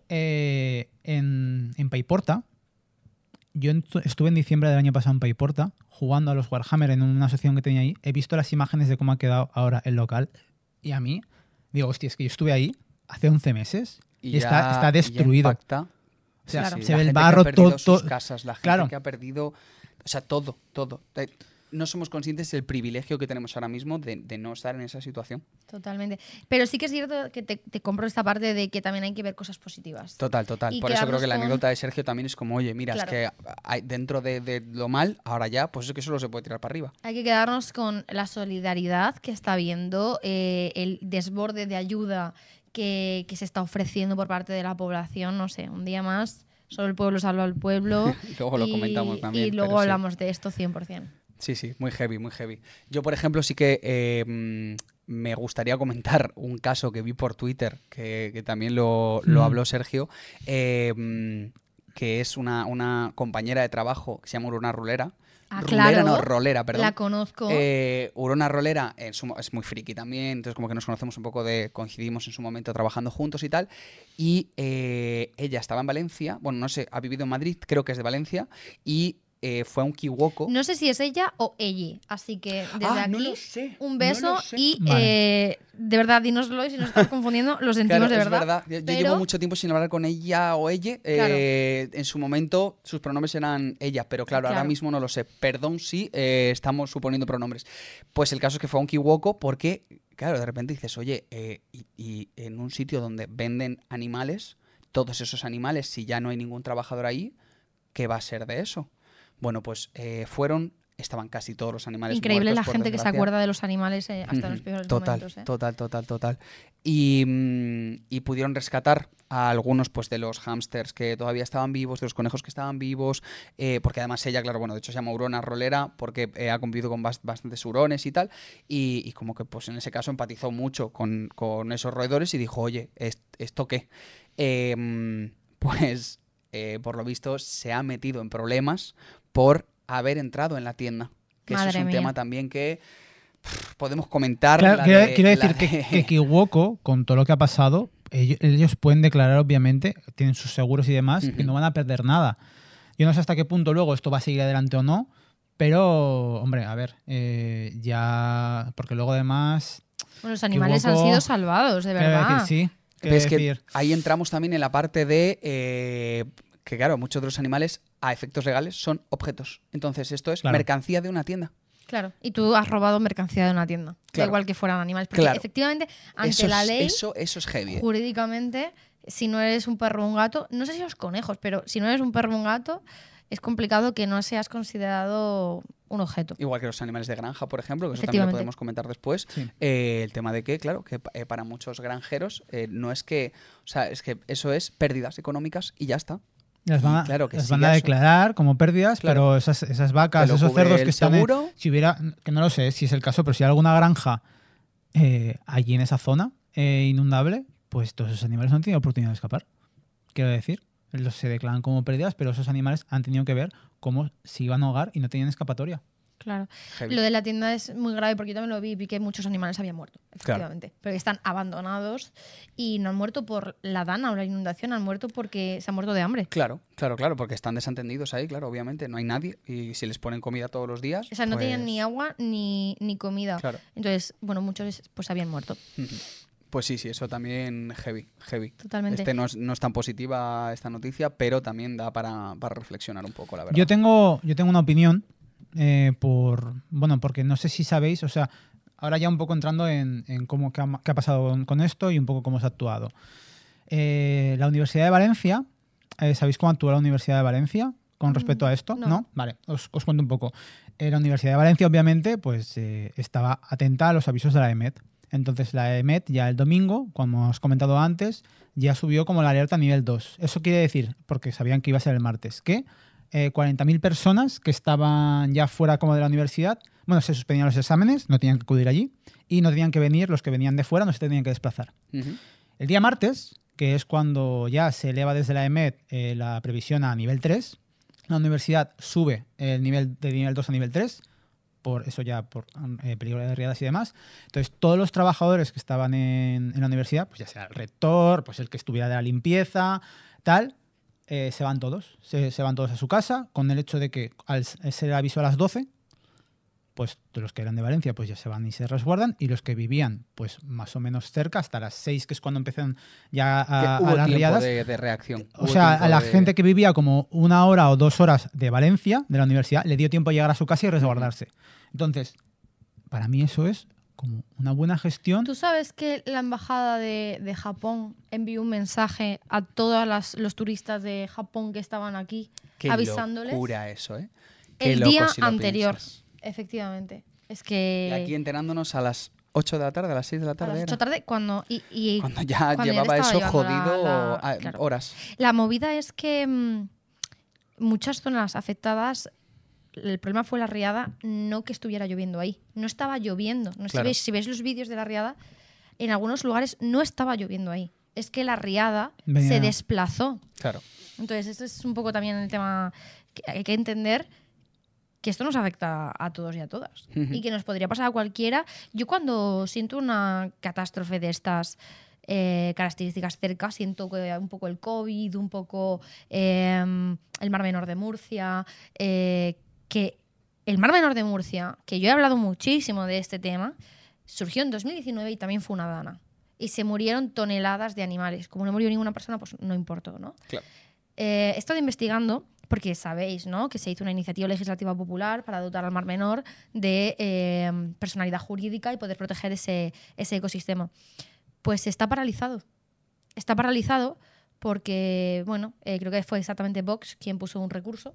eh, en, en Paiporta, yo en- estuve en diciembre del año pasado en Paiporta jugando a los Warhammer en una asociación que tenía ahí. He visto las imágenes de cómo ha quedado ahora el local. Y a mí, digo, hostia, es que yo estuve ahí hace once meses y,
Y
está,
ya-
está
y ya
destruido.
impacta.
O sea,
Claro.
se
La
ve el
gente que
barro
ha perdido
todo.
sus
todo-
casas, la gente
Claro.
que ha perdido, o sea, todo, todo. Eh, No somos conscientes del privilegio que tenemos ahora mismo de, de no estar en esa situación.
Totalmente. Pero sí que es cierto que te, te compro esta parte de que también hay que ver cosas positivas.
Total, total.
Y
Por eso creo
quedarnos
que la
con-
anécdota de Sergio también es como, oye, mira,
Claro.
es que hay, dentro de, de lo mal, ahora ya, pues es que solo se puede tirar para arriba.
Hay que quedarnos con la solidaridad que está habiendo, eh, el desborde de ayuda que, que se está ofreciendo por parte de la población. No sé, un día más, solo el pueblo salva al pueblo.
Luego lo
y-
comentamos también,
Y luego
pero sí.
hablamos de esto cien por ciento.
Sí, sí, muy heavy, muy heavy. Yo, por ejemplo, sí que eh, mm, me gustaría comentar un caso que vi por Twitter, que, que también lo, lo
Mm.
habló Sergio, eh, mm, que es una, una compañera de trabajo que se llama Urona Rulera.
Ah,
Rulera,
claro.
no, Rolera, perdón.
La conozco.
Eh, Urona Rolera en su- es muy friki también, entonces como que nos conocemos un poco de, coincidimos en su momento trabajando juntos y tal. Y eh, ella estaba en Valencia, bueno, no sé, ha vivido en Madrid, creo que es de Valencia, y eh, fue a un kiwoko.
No sé si es ella o ella, así que desde
Ah,
aquí
no lo sé,
un
no
beso
lo sé.
y
Vale.
eh, de verdad, dínoslo y si nos estás confundiendo, lo sentimos
Claro,
de
es
verdad.
Yo, yo
pero
llevo mucho tiempo sin hablar con ella o ella. eh, en su momento sus pronombres eran ella, pero claro, ahora
Claro.
mismo no lo sé. Perdón si eh, estamos suponiendo pronombres. Pues el caso es que fue a un kiwoko porque, claro, de repente dices, oye, eh, y, y en un sitio donde venden animales, todos esos animales, si ya no hay ningún trabajador ahí, ¿qué va a ser de eso? Bueno, pues eh, fueron, estaban casi todos los animales
increíble la
muertos, por
gente que se
desgracia.
acuerda de los animales eh, hasta en los
Ujú.
peores
total,
momentos. eh.
Total, total, total. Y, mm, y pudieron rescatar a algunos pues, de los hámsters que todavía estaban vivos, de los conejos que estaban vivos, eh, porque además ella, claro, bueno, de hecho se llama Urona Rolera porque eh, ha convivido con bast- bastantes hurones y tal, y, y como que pues en ese caso empatizó mucho con, con esos roedores y dijo, oye, ¿est- ¿esto qué? Eh, mm, pues eh, por lo visto se ha metido en problemas por haber entrado en la tienda, que eso
Madre
es un
mía.
tema también que pff, podemos comentar.
Claro,
la
quiero,
de-
quiero
la
decir que,
de-
que Kiwoko, con todo lo que ha pasado, ellos, ellos pueden declarar, obviamente, tienen sus seguros y demás, que
Ujú.
no van a perder nada. Yo no sé hasta qué punto luego esto va a seguir adelante o no, pero, hombre, a ver, eh, ya. Porque luego además.
Bueno, los animales han
Kiwoko-
sido salvados, de
quiero
verdad.
decir, sí.
Pero
quiero
es que
decir,
ahí entramos también en la parte de eh, que, claro, muchos de los animales, a efectos legales, son objetos. Entonces, esto es
Claro.
mercancía de una tienda.
Claro. Y tú has robado mercancía de una tienda. Da
Claro.
igual que fueran animales. Porque
Claro.
efectivamente, ante
Eso
la
es-
ley,
Eso, eso es heavy. ¿eh?
jurídicamente, si no eres un perro o un gato, no sé si los conejos, pero si no eres un perro o un gato, es complicado que no seas considerado un objeto.
Igual que los animales de granja, por ejemplo, que eso también lo
Efectivamente.
podemos comentar después.
Sí.
Eh, el tema de que, claro, que pa- eh, para muchos granjeros eh, no es que, o sea, es que eso es pérdidas económicas y ya está.
Las van a,
Claro que
las
sí,
van a
eso.
declarar como pérdidas,
Claro.
pero esas, esas vacas,
¿Te lo
esos
cubre
cerdos
el
que están en-
seguro?
si hubiera, que no lo sé si es el caso, pero si hay alguna granja eh, allí en esa zona eh, inundable, pues todos esos animales no han tenido oportunidad de escapar. Quiero decir, los se declaran como pérdidas, pero esos animales han tenido que ver cómo se iban a ahogar y no tenían escapatoria.
Claro.
Heavy.
Lo de la tienda es muy grave porque yo también lo vi, vi que muchos animales habían muerto, efectivamente. Pero que están abandonados y no han muerto por la dana o la inundación, han muerto porque se han muerto de hambre.
Claro, claro, claro, porque están desatendidos ahí, claro, obviamente. No hay nadie y si les ponen comida todos los días.
O sea, no
pues,
tenían ni agua ni, ni comida.
Claro.
Entonces, bueno, muchos pues habían muerto.
Ujú. Pues sí, sí, eso también heavy, heavy.
Totalmente.
Este no es, no es tan positiva esta noticia, pero también da para, para reflexionar un poco, la verdad.
Yo tengo, yo tengo una opinión eh, por, bueno, porque no sé si sabéis, o sea, ahora ya un poco entrando en, en cómo qué ha, qué ha pasado con, con esto y un poco cómo se ha actuado. Eh, la Universidad de Valencia, eh, ¿sabéis cómo actúa la Universidad de Valencia con respecto a esto?
no.
Vale, os, os cuento un poco. Eh, la Universidad de Valencia, obviamente, pues eh, estaba atenta a los avisos de la E M E T. Entonces la E M E T ya el domingo, como os comentado antes, ya subió como la alerta a nivel dos. Eso quiere decir, porque sabían que iba a ser el martes, que eh, cuarenta mil personas que estaban ya fuera como de la universidad, bueno, se suspendían los exámenes, no tenían que acudir allí, y no tenían que venir, los que venían de fuera no se tenían que desplazar.
Ujú.
El día martes, que es cuando ya se eleva desde la E M E T eh, la previsión a nivel tres, la universidad sube el nivel de nivel dos a nivel tres, por eso ya por eh, peligro de riadas y demás. Entonces, todos los trabajadores que estaban en, en la universidad, pues ya sea el rector, pues el que estuviera de la limpieza, tal, eh, se van todos. Se, se van todos a su casa, con el hecho de que al ser el aviso a las doce, pues los que eran de Valencia pues ya se van y se resguardan, y los que vivían pues más o menos cerca, hasta las seis, que es cuando empiezan ya
Que
a,
hubo
a las
tiempo
riadas.
de, de reacción.
O
Hubo
sea,
tiempo
a la
de-
gente que vivía como una hora o dos horas de Valencia, de la universidad, le dio tiempo a llegar a su casa y resguardarse. Entonces, para mí eso es como una buena gestión.
¿Tú sabes que la embajada de, de Japón envió un mensaje a todos las- los turistas de Japón que estaban aquí,
Qué
avisándoles?
locura eso, ¿eh? Qué
El
loco
día
si lo
anterior,
piensas.
efectivamente. Es que...
Y aquí enterándonos a las ocho de la tarde, a las seis de la
a
tarde.
las
era.
ocho de la tarde, cuando... Y, y
Cuando ya
cuando ya
llevaba
le
eso
estaba llevando
jodido
la-
a-
claro.
horas.
La movida es que mm, muchas zonas afectadas, el problema fue la riada, no que estuviera lloviendo ahí. No estaba lloviendo. No sé
Claro.
si, veis, si veis los vídeos de la riada, en algunos lugares no estaba lloviendo ahí. Es que la riada
Venía-
se desplazó.
Claro.
Entonces, eso es un poco también el tema que hay que entender, que esto nos afecta a todos y a todas.
Ujú.
Y que nos podría pasar a cualquiera. Yo cuando siento una catástrofe de estas eh, características cerca, siento que un poco el COVID, un poco eh, el Mar Menor de Murcia, eh, que el Mar Menor de Murcia, que yo he hablado muchísimo de este tema, surgió en dos mil diecinueve y también fue una dana. Y se murieron toneladas de animales. Como no murió ninguna persona, pues no importó, ¿no?
Claro.
Eh, he estado investigando, porque sabéis, ¿no?, que se hizo una iniciativa legislativa popular para dotar al Mar Menor de eh, personalidad jurídica y poder proteger ese, ese ecosistema. Pues está paralizado. Está paralizado porque, bueno, eh, creo que fue exactamente Vox quien puso un recurso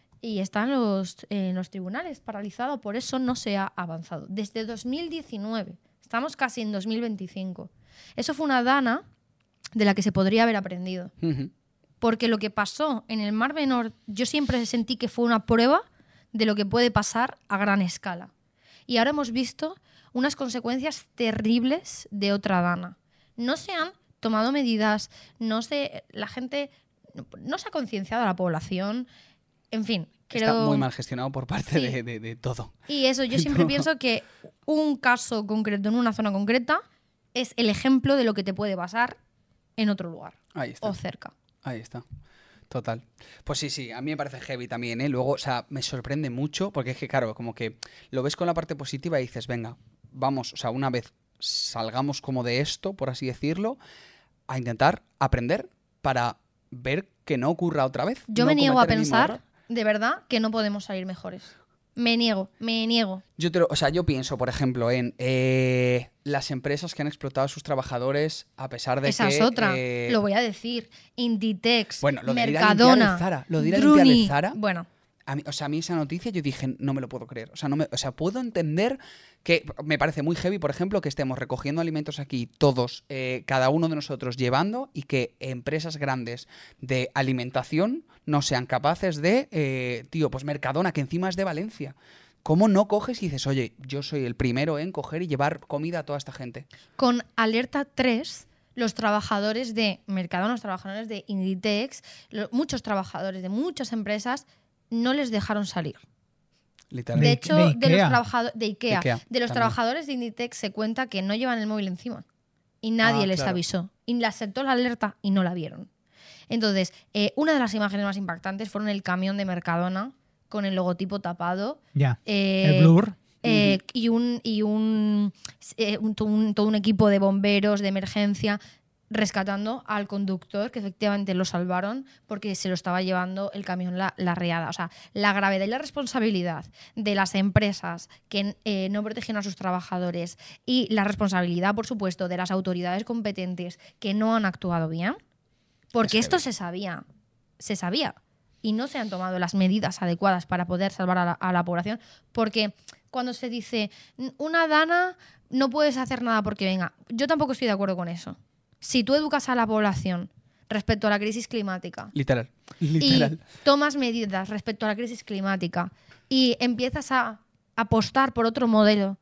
y está en los, en los tribunales paralizado, por eso no se ha avanzado. Desde dos mil diecinueve, estamos casi en dos mil veinticinco. Eso fue una dana de la que se podría haber aprendido.
Ujú.
Porque lo que pasó en el Mar Menor, yo siempre sentí que fue una prueba de lo que puede pasar a gran escala. Y ahora hemos visto unas consecuencias terribles de otra dana. No se han tomado medidas, no se, la gente no, no se ha concienciado a la población. En fin, creo...
Está muy mal gestionado por parte
Sí.
de, de- de todo.
Y eso, yo siempre
No.
pienso que un caso concreto en una zona concreta es el ejemplo de lo que te puede pasar en otro lugar
Ahí está.
o cerca.
Ahí está. Total. Pues sí, sí, a mí me parece heavy también, ¿eh? Luego, o sea, me sorprende mucho porque es que, claro, como que lo ves con la parte positiva y dices, venga, vamos, o sea, una vez salgamos como de esto, por así decirlo, a intentar aprender para ver que no ocurra otra vez.
Yo
no
me niego a
cometer el mismo
pensar,
error.
de verdad, que no podemos salir mejores. Me niego, me niego.
Yo te lo- o sea, yo pienso, por ejemplo, en eh, las empresas que han explotado a sus trabajadores a pesar de
Esa
que...
es otra.
eh,
Lo voy a decir. Inditex,
Bueno, lo de ir a limpiar
Mercadona,
el Zara, lo de ir a limpiar el
Druni.
Zara.
Bueno,
a mí, o sea, a mí esa noticia yo dije, no me lo puedo creer. O sea, no me, o sea, puedo entender que me parece muy heavy, por ejemplo, que estemos recogiendo alimentos aquí todos, eh, cada uno de nosotros llevando, y que empresas grandes de alimentación no sean capaces de, eh, tío, pues Mercadona, que encima es de Valencia. ¿Cómo no coges y dices, oye, yo soy el primero en coger y llevar comida a toda esta gente?
Con alerta tres, los trabajadores de Mercadona, los trabajadores de Inditex, lo- muchos trabajadores de muchas empresas no les dejaron salir.
Literal.
De
De-
hecho,
de
de, los
Ikea.
trabajadores de Ikea,
Ikea,
de los
también.
trabajadores de Inditex se cuenta que no llevan el móvil encima y nadie
Ah,
les
claro.
avisó. Y le aceptó la alerta y no la vieron. Entonces, eh, una de las imágenes más impactantes fueron el camión de Mercadona con el logotipo tapado.
Ya.
eh,
El blur.
eh, y un, y un, eh, un- todo un- todo un equipo de bomberos de emergencia rescatando al conductor, que efectivamente lo salvaron porque se lo estaba llevando el camión la, la riada. O sea, la gravedad y la responsabilidad de las empresas que eh, no protegen a sus trabajadores y la responsabilidad, por supuesto, de las autoridades competentes que no han actuado bien, porque
Es
esto
heavy.
se sabía, se sabía, y no se han tomado las medidas adecuadas para poder salvar a la, a la población, porque cuando se dice una dana no puedes hacer nada porque venga, yo tampoco estoy de acuerdo con eso. Si tú educas a la población respecto a la crisis climática
Literal. Literal.
y tomas medidas respecto a la crisis climática y empiezas a apostar por otro modelo,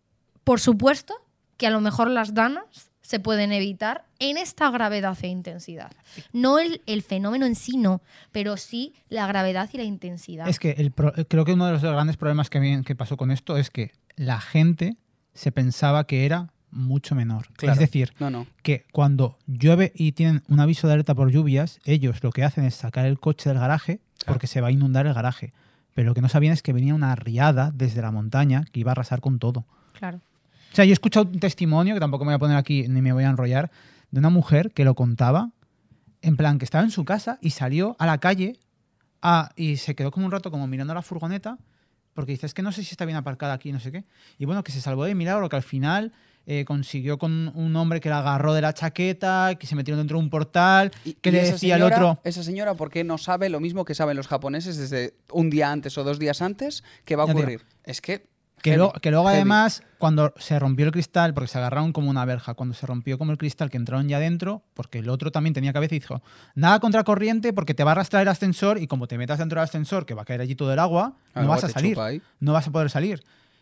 por supuesto que a lo mejor las danas se pueden evitar en esta gravedad e intensidad. No el, el fenómeno en sí, no, pero sí la gravedad y la intensidad.
Es que el pro- creo que uno de los grandes problemas que, vi- que pasó con esto es que la gente se pensaba que era mucho menor.
Claro.
Es decir,
No, no.
que cuando llueve y tienen un aviso de alerta por lluvias, ellos lo que hacen es sacar el coche del garaje porque se va a inundar el garaje. Pero lo que no sabían es que venía una riada desde la montaña que iba a arrasar con todo.
Claro.
O sea, yo he escuchado un testimonio, que tampoco me voy a poner aquí ni me voy a enrollar, de una mujer que lo contaba, en plan que estaba en su casa y salió a la calle a- y se quedó como un rato como mirando la furgoneta, porque dice, es que no sé si está bien aparcada aquí, no sé qué. Y bueno, que se salvó de milagro, que al final eh, consiguió con un hombre que la agarró de la chaqueta, que se metieron dentro de un portal,
Y-
que
y
le
esa
decía al
señora-
otro...
Esa señora, ¿por qué no sabe lo mismo que saben los japoneses desde un día antes o dos días antes que va a
Ya te
ocurrir? Es que...
Que,
heavy,
lo- que luego
heavy.
además, cuando se rompió el cristal, porque se agarraron como una verja, cuando se rompió como el cristal que entraron ya dentro, porque el otro también tenía cabeza y dijo, nada contracorriente porque te va a arrastrar el ascensor y como te metas dentro del ascensor, que va a caer allí todo el agua,
Ah,
no
luego
vas a
te
salir,
chupa ahí.
no vas a poder salir.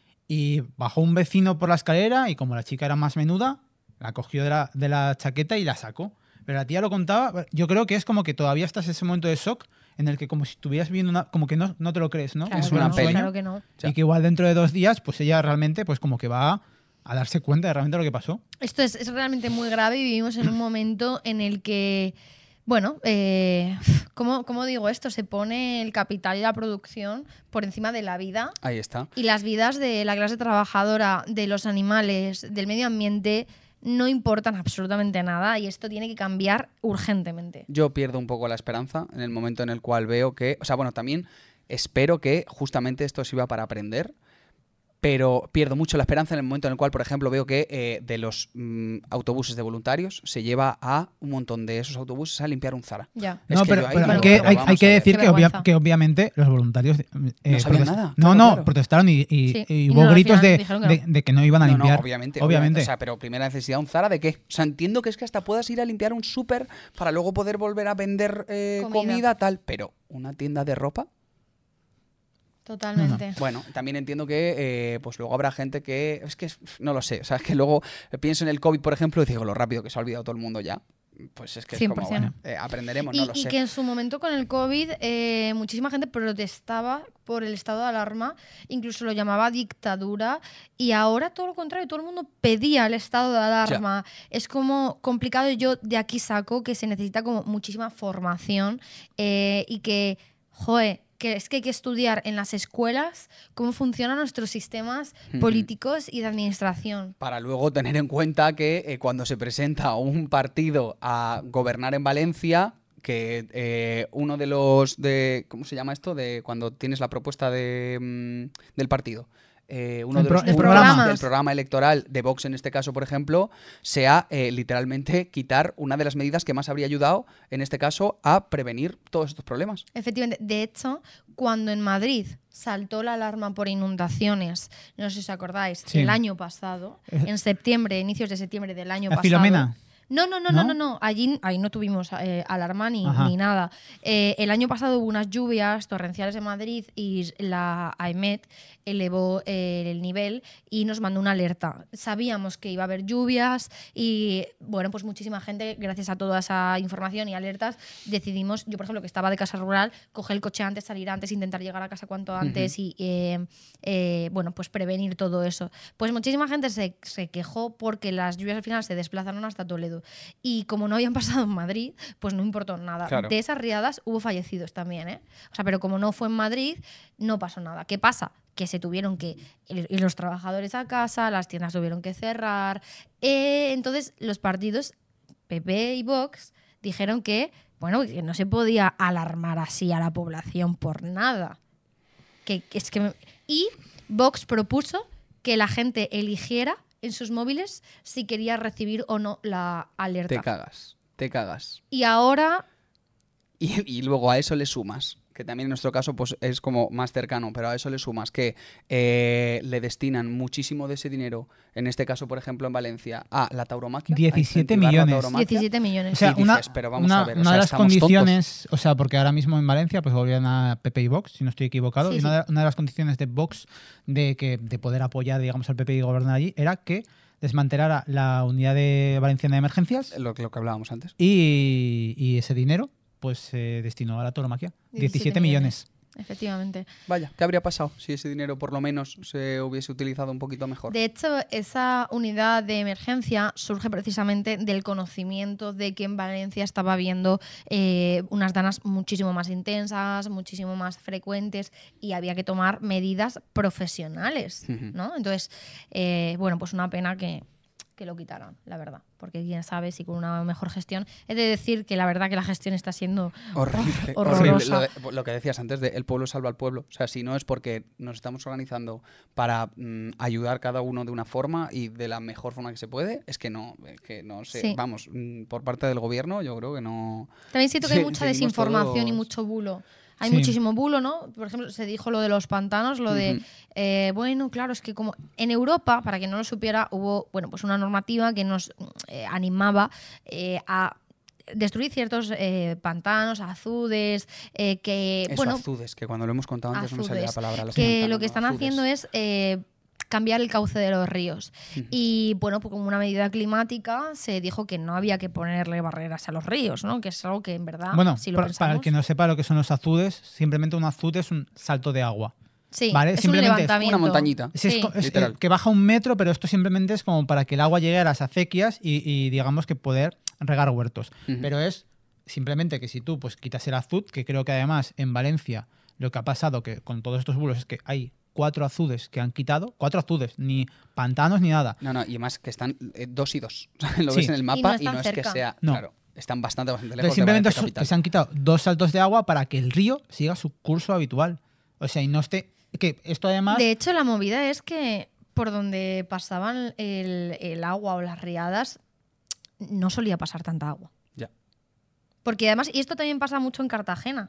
Y bajó un vecino por la escalera y como la chica era más menuda, la cogió de la, de la chaqueta y la sacó. Pero la tía lo contaba, yo creo que es como que todavía estás en ese momento de shock en el que como si estuvieras viendo una... como que no, no te lo crees, ¿no?
Claro
Es
que
una
no,
peli.
claro que no.
Ya.
Y que igual dentro de dos días, pues ella realmente, pues como que va a, a darse cuenta de realmente lo que pasó.
Esto es, es realmente muy grave y vivimos en un momento en el que, bueno, eh, ¿cómo, cómo digo esto? Se pone el capital y la producción por encima de la vida
Ahí está.
y las vidas de la clase trabajadora, de los animales, del medio ambiente, no importan absolutamente nada y esto tiene que cambiar urgentemente.
Yo pierdo un poco la esperanza en el momento en el cual veo que... O sea, bueno, también espero que justamente esto sirva para aprender, pero pierdo mucho la esperanza en el momento en el cual, por ejemplo, veo que eh, de los mm, autobuses de voluntarios se lleva a un montón de esos autobuses a limpiar un Zara.
Ya.
Es
No,
que
pero,
yo ahí
pero
digo,
hay, que,
pero
hay-
vamos
hay que
a ver.
decir
Qué
que, obvia-
vergüenza.
que obviamente los voluntarios... eh,
No sabían
protest-
nada,
No,
claro,
no,
claro.
protestaron y, y-
Sí.
y
Y
hubo
no, al
gritos
final
de,
dijeron que
de-
no.
de que no iban a
No,
limpiar.
no, obviamente,
obviamente.
O sea, pero primera necesidad, ¿un Zara de qué? O sea, entiendo que es que hasta puedas ir a limpiar un súper para luego poder volver a vender eh,
Comida.
comida, tal, pero ¿una tienda de ropa?
Totalmente.
Bueno, también entiendo que eh, pues luego habrá gente que... Es que no lo sé. O sea, es que luego pienso en el COVID, por ejemplo, y digo lo rápido que se ha olvidado todo el mundo ya. Pues es que es
cien
como,
por ciento.
bueno, eh, aprenderemos,
Y,
no lo
y
sé.
que en su momento con el COVID eh, muchísima gente protestaba por el estado de alarma, incluso lo llamaba dictadura, y ahora todo lo contrario, todo el mundo pedía el estado de alarma. Es como complicado, yo de aquí saco que se necesita como muchísima formación eh, y que, joder, que es que hay que estudiar en las escuelas cómo funcionan nuestros sistemas
Ujú.
políticos y de administración.
Para luego tener en cuenta que eh, cuando se presenta un partido a gobernar en Valencia, que eh, uno de los de ¿cómo se llama esto? De cuando tienes la propuesta de, mm, del partido. eh, uno
El
de
pro-
los
el
puntos
programa.
del programa electoral de Vox, en este caso, por ejemplo, sea eh, literalmente quitar una de las medidas que más habría ayudado, en este caso, a prevenir todos estos problemas.
Efectivamente, de hecho, cuando en Madrid saltó la alarma por inundaciones, no sé si os acordáis,
Sí.
el año pasado,
Eh,
en septiembre, inicios de septiembre del año
La
pasado.
Filomena.
No, no, no,
¿No?
no, no, no. Allí, ahí no tuvimos eh, alarma ni,
Ajá.
ni nada. Eh, el año pasado hubo unas lluvias torrenciales en Madrid y la AEMET elevó eh, el nivel y nos mandó una alerta. Sabíamos que iba a haber lluvias y, bueno, pues muchísima gente, gracias a toda esa información y alertas, decidimos, yo por ejemplo, que estaba de casa rural, coger el coche antes, salir antes, intentar llegar a casa cuanto antes y, eh, eh, bueno, pues prevenir todo eso. Pues muchísima gente se, se quejó porque las lluvias al final se desplazaron hasta Toledo. Y como no habían pasado en Madrid, pues no importó nada.
Claro.
De esas riadas hubo fallecidos también, ¿eh? O sea, pero como no fue en Madrid, no pasó nada. ¿Qué pasa? Que se tuvieron que ir los trabajadores a casa, las tiendas tuvieron que cerrar. Eh, entonces, los partidos P P y Vox dijeron que, bueno, que no se podía alarmar así a la población por nada. Que, que es que me- Y Vox propuso que la gente eligiera en sus móviles si quería recibir o no la alerta.
Te cagas, te cagas.
Y ahora,
Y, y luego a eso le sumas, que también en nuestro caso pues, es como más cercano, pero a eso le sumas que eh, le destinan muchísimo de ese dinero, en este caso, por ejemplo, en Valencia, a la tauromaquia. a
diecisiete
incentivar la
millones.
tauromaquia.
diecisiete millones.
O sea,
Y
una,
dices, pero vamos
una-
a ver, o
una
sea,
de las
estamos tontos.
condiciones, o sea, porque ahora mismo en Valencia pues volvían a P P y Vox, si no estoy equivocado,
Sí,
y una,
sí.
de, una de las condiciones de Vox de que de poder apoyar, digamos, al P P y gobernar allí era que desmantelara la unidad de valenciana de emergencias
Lo, lo que hablábamos antes.
y, y ese dinero pues se destinó a la tauromaquia. diecisiete millones.
Efectivamente.
Vaya, ¿qué habría pasado si ese dinero por lo menos se hubiese utilizado un poquito mejor?
De hecho, esa unidad de emergencia surge precisamente del conocimiento de que en Valencia estaba habiendo eh, unas danas muchísimo más intensas, muchísimo más frecuentes y había que tomar medidas profesionales,
Ujú.
¿no? Entonces, eh, bueno, pues una pena que, que lo quitaran, la verdad, porque quién sabe si con una mejor gestión. He de decir que la verdad que la gestión está siendo
Horrible,
horrorosa.
horrible. Lo, de- lo que decías antes de el pueblo salva al pueblo. O sea, si no es porque nos estamos organizando para mm, ayudar cada uno de una forma y de la mejor forma que se puede, es que no, es que no sé.
Sí.
Vamos, mm, por parte del gobierno, yo creo que no.
También siento que
Sí,
hay mucha
seguimos
desinformación y
todos-
mucho bulo. Hay
Sí.
muchísimo bulo, ¿no? Por ejemplo, se dijo lo de los pantanos, lo de,
Ujú.
eh, bueno, claro, es que como en Europa, para quien no lo supiera, hubo, bueno, pues una normativa que nos eh, animaba eh, a destruir ciertos eh, pantanos, azudes, eh, que,
Eso,
bueno,
azudes, que cuando lo hemos contado antes no me salía la
azudes,
palabra. los
que
pantanos,
lo que
¿no?
están
Azudes.
haciendo es eh, cambiar el cauce de los ríos.
Ujú.
Y bueno, pues como una medida climática se dijo que no había que ponerle barreras a los ríos, ¿no? Que es algo que en verdad,
Bueno,
si lo
para,
pensamos,
para el que no sepa lo que son los azudes, simplemente un azud es un salto de agua.
sí,
vale,
es un
simplemente es
levantamiento.
una montañita.
Sí, es
Sí.
co- es,
Literal.
eh, que baja un metro, pero esto simplemente es como para que el agua llegue a las acequias y, y digamos que poder regar huertos.
Ujú.
Pero es simplemente que si tú pues quitas el azud, que creo que además en Valencia lo que ha pasado que con todos estos bulos es que hay cuatro azudes que han quitado, cuatro azudes, ni pantanos ni nada.
No, no, y además que están eh, dos y dos. O sea, lo
Sí.
ves en el
Y
mapa
no
y
están
no, es que
cerca.
sea.
No.
Claro, están bastante, bastante lejos.
Entonces, simplemente
de
su-
Valencia
que
capital.
se han quitado dos saltos de agua para que el río siga su curso habitual. O sea, y no esté... Que esto además...
De hecho, la movida es que por donde pasaban el, el agua o las riadas no solía pasar tanta agua.
Ya.
Porque además, y esto también pasa mucho en Cartagena,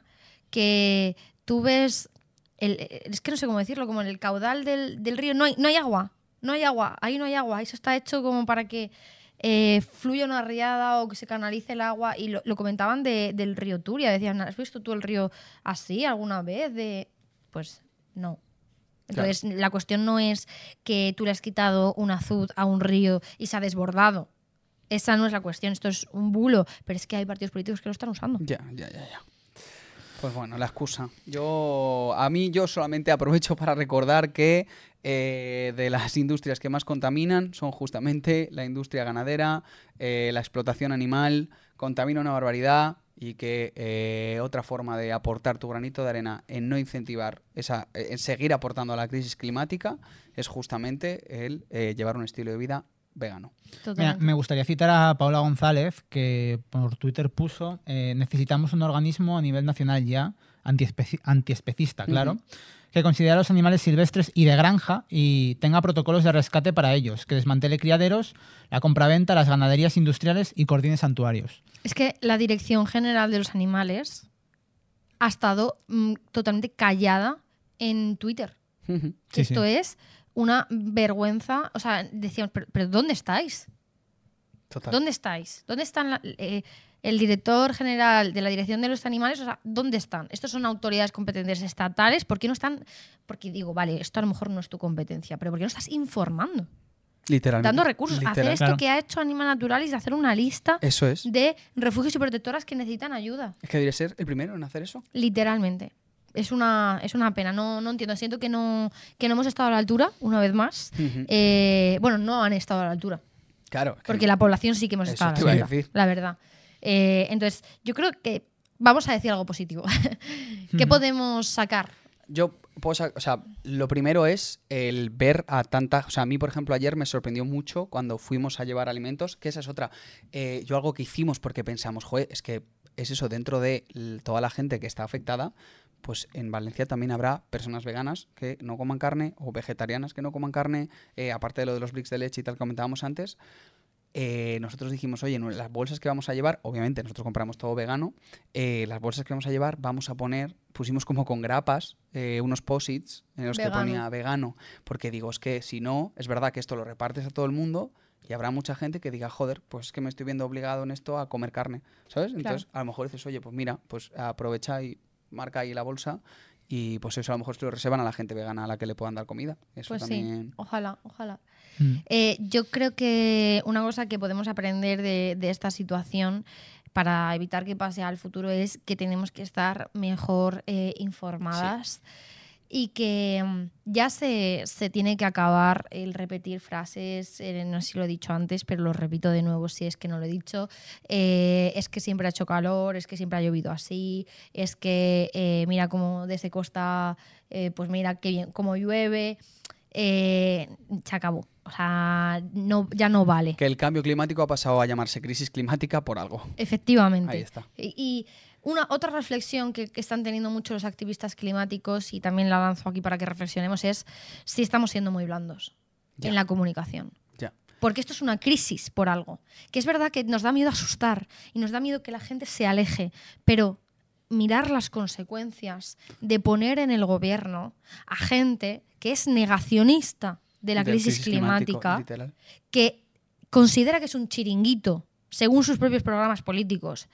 que tú ves, el, es que no sé cómo decirlo, como en el caudal del, del río no hay, no hay agua, no hay agua, ahí no hay agua, eso está hecho como para que eh, fluya una riada o que se canalice el agua, y lo, lo comentaban de- del río Turia, decían, ¿has visto tú el río así alguna vez? De... Pues no. Entonces, la cuestión no es que tú le has quitado un azud a un río y se ha desbordado. Esa no es la cuestión, esto es un bulo, pero es que hay partidos políticos que lo están usando.
Ya, ya, ya, ya. Pues bueno, la excusa. Yo, a mí yo solamente aprovecho para recordar que eh, de las industrias que más contaminan son justamente la industria ganadera, eh, la explotación animal, contamina una barbaridad y que eh, otra forma de aportar tu granito de arena en no incentivar, esa, en seguir aportando a la crisis climática es justamente el eh, llevar un estilo de vida vegano.
Mira,
Totalmente.
me gustaría citar a Paula González, que por Twitter puso, eh, necesitamos un organismo a nivel nacional ya, antiespeci- antiespecista, claro,
Ujú.
que que considere a los animales silvestres y de granja y tenga protocolos de rescate para ellos, que desmantele criaderos, la compraventa, las ganaderías industriales y coordine santuarios.
Es que la Dirección General de los Animales ha estado mm, totalmente callada en Twitter.
Ujú.
Sí,
Esto
sí.
es una vergüenza. O sea, decíamos, pero, pero ¿dónde estáis?
Total.
¿Dónde estáis? ¿Dónde están la- eh, el director general de la Dirección de los Animales? O sea, ¿dónde están? Estos son autoridades competentes estatales. ¿Por qué no están? Porque digo, vale, esto a lo mejor no es tu competencia, pero ¿por qué no estás informando?
Literalmente.
Dando recursos.
Literal.
Hacer esto
Claro.
que ha hecho Animal Naturalis, hacer una lista
Eso es.
de refugios y protectoras que necesitan ayuda.
Es que debería ser el primero en hacer eso.
Literalmente. Es una, es una pena. No, no entiendo. Siento que no, que no hemos estado a la altura, una vez más.
Ujú.
Eh, bueno, no han estado a la altura.
Claro. es que
Porque la población sí que hemos
Eso
estado a
te
la
iba a
altura.
decir.
La verdad. Eh, entonces, yo creo que vamos a decir algo positivo. ¿Qué
Ujú.
podemos sacar?
Yo puedo sa- o sea, lo primero es el ver a tanta, o sea, a mí por ejemplo ayer me sorprendió mucho cuando fuimos a llevar alimentos, que esa es otra. Eh, yo algo que hicimos porque pensamos, joder, es que es eso, dentro de l- toda la gente que está afectada, pues en Valencia también habrá personas veganas que no coman carne o vegetarianas que no coman carne, eh, aparte de lo de los bricks de leche y tal que comentábamos antes. Eh, nosotros dijimos, oye, no, las bolsas que vamos a llevar, obviamente nosotros compramos todo vegano, eh, las bolsas que vamos a llevar vamos a poner, pusimos como con grapas eh, unos posits en los
Vegano.
que ponía vegano, porque digo, es que si no, es verdad que esto lo repartes a todo el mundo y habrá mucha gente que diga, joder, pues es que me estoy viendo obligado en esto a comer carne, ¿sabes? Entonces a lo mejor dices, oye, pues mira, pues aprovecha y marca ahí la bolsa y pues eso a lo mejor se lo reservan a la gente vegana a la que le puedan dar comida. Eso
Pues sí,
también...
ojalá, ojalá.
Mm.
Eh, yo creo que una cosa que podemos aprender de, de esta situación para evitar que pase al futuro es que tenemos que estar mejor eh, informadas y que mm, ya se, se tiene que acabar el repetir frases, eh, no sé si lo he dicho antes, pero lo repito de nuevo si es que no lo he dicho, eh, es que siempre ha hecho calor, es que siempre ha llovido así, es que eh, mira cómo desde costa, eh, pues mira qué bien, cómo llueve. Eh, se acabó. O sea, no, ya no vale.
Que el cambio climático ha pasado a llamarse crisis climática por algo.
Efectivamente.
Ahí está.
Y, y una otra reflexión que, que están teniendo muchos los activistas climáticos, y también la lanzo aquí para que reflexionemos, es si estamos siendo muy blandos
Ya.
en la comunicación.
Ya.
Porque esto es una crisis por algo. Que es verdad que nos da miedo asustar y nos da miedo que la gente se aleje, pero mirar las consecuencias de poner en el gobierno a gente que es negacionista de la
Del
crisis,
climático,
climática,
literal.
que considera que es un chiringuito, según sus propios programas políticos,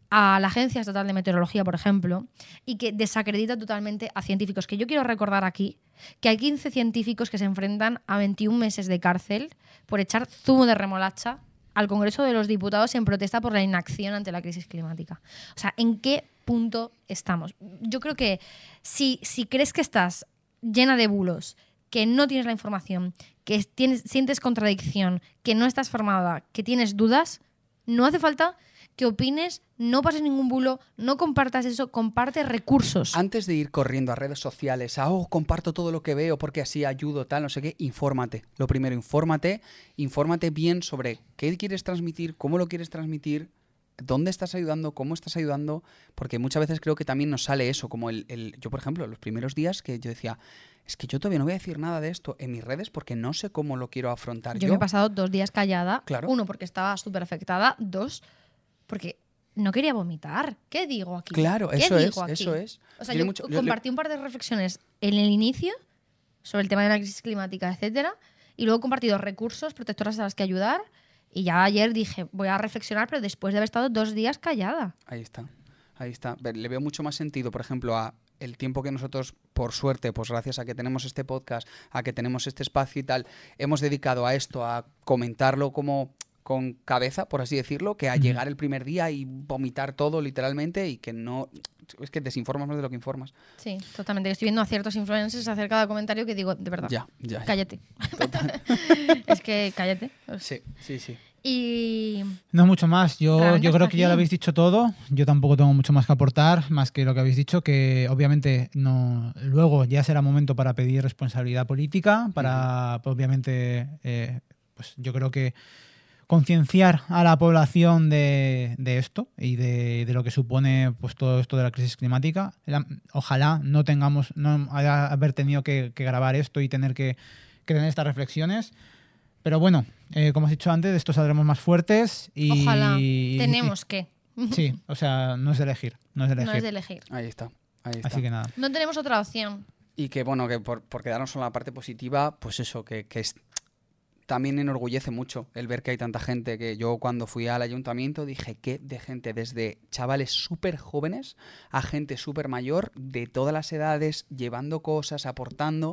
a la Agencia Estatal de Meteorología, por ejemplo, y que desacredita totalmente a científicos. Que yo quiero recordar aquí que hay quince científicos que se enfrentan a veintiún meses de cárcel por echar zumo de remolacha al Congreso de los Diputados en protesta por la inacción ante la crisis climática. O sea, ¿en qué punto estamos? Yo creo que si, si crees que estás llena de bulos, que no tienes la información, que tienes, sientes contradicción, que no estás formada, que tienes dudas, no hace falta que opines, no pases ningún bulo, no compartas eso, comparte recursos.
Antes de ir corriendo a redes sociales, a, oh, comparto todo lo que veo porque así ayudo, tal, no sé qué, infórmate. Lo primero, infórmate, infórmate bien sobre qué quieres transmitir, cómo lo quieres transmitir, dónde estás ayudando, cómo estás ayudando, porque muchas veces creo que también nos sale eso, como el, el yo, por ejemplo, los primeros días que yo decía, es que yo todavía no voy a decir nada de esto en mis redes porque no sé cómo lo quiero afrontar yo.
Yo me he pasado dos días callada.
Claro.
Uno, porque estaba súper afectada. Dos, porque no quería vomitar. ¿Qué digo aquí?
Claro,
¿Qué
eso es,
digo aquí?
eso es.
O sea,
Tiene
yo
mucho- yo le-
compartí un par de reflexiones en el inicio sobre el tema de la crisis climática, etcétera, y luego he compartido recursos, protectoras a las que ayudar, y ya ayer dije, voy a reflexionar, pero después de haber estado dos días callada.
Ahí está, ahí está. Ver, le veo mucho más sentido, por ejemplo, a el tiempo que nosotros, por suerte, pues gracias a que tenemos este podcast, a que tenemos este espacio y tal, hemos dedicado a esto, a comentarlo como con cabeza, por así decirlo, que a
Ujú.
llegar el primer día y vomitar todo literalmente y que no... Es que desinformas más de lo que informas.
Sí, totalmente. Estoy viendo a ciertos influencers hacer cada comentario que digo, de verdad,
Ya, ya. ya.
cállate. Es que cállate.
Sí, sí, sí.
Y
No mucho más. Yo,
Realmente
yo creo
está
que ya lo
aquí.
habéis dicho todo. Yo tampoco tengo mucho más que aportar, más que lo que habéis dicho, que obviamente no. Luego ya será momento para pedir responsabilidad política, para pues, obviamente, eh, pues yo creo que concienciar a la población de, de esto y de, de lo que supone pues todo esto de la crisis climática. La- Ojalá no tengamos, no haya haber tenido que, que grabar esto y tener que, que tener estas reflexiones. Pero bueno, eh, como has dicho antes, de esto saldremos más fuertes y...
Ojalá.
y-
Tenemos que.
Sí, o sea, no es de elegir, no es de elegir.
No es de elegir.
Ahí está. Ahí está.
Así que nada.
No tenemos otra opción.
Y que bueno, que por, por quedarnos con la parte positiva, pues eso, que, que es, también enorgullece mucho el ver que hay tanta gente. Que yo cuando fui al ayuntamiento dije que de gente, desde chavales súper jóvenes a gente súper mayor, de todas las edades, llevando cosas, aportando,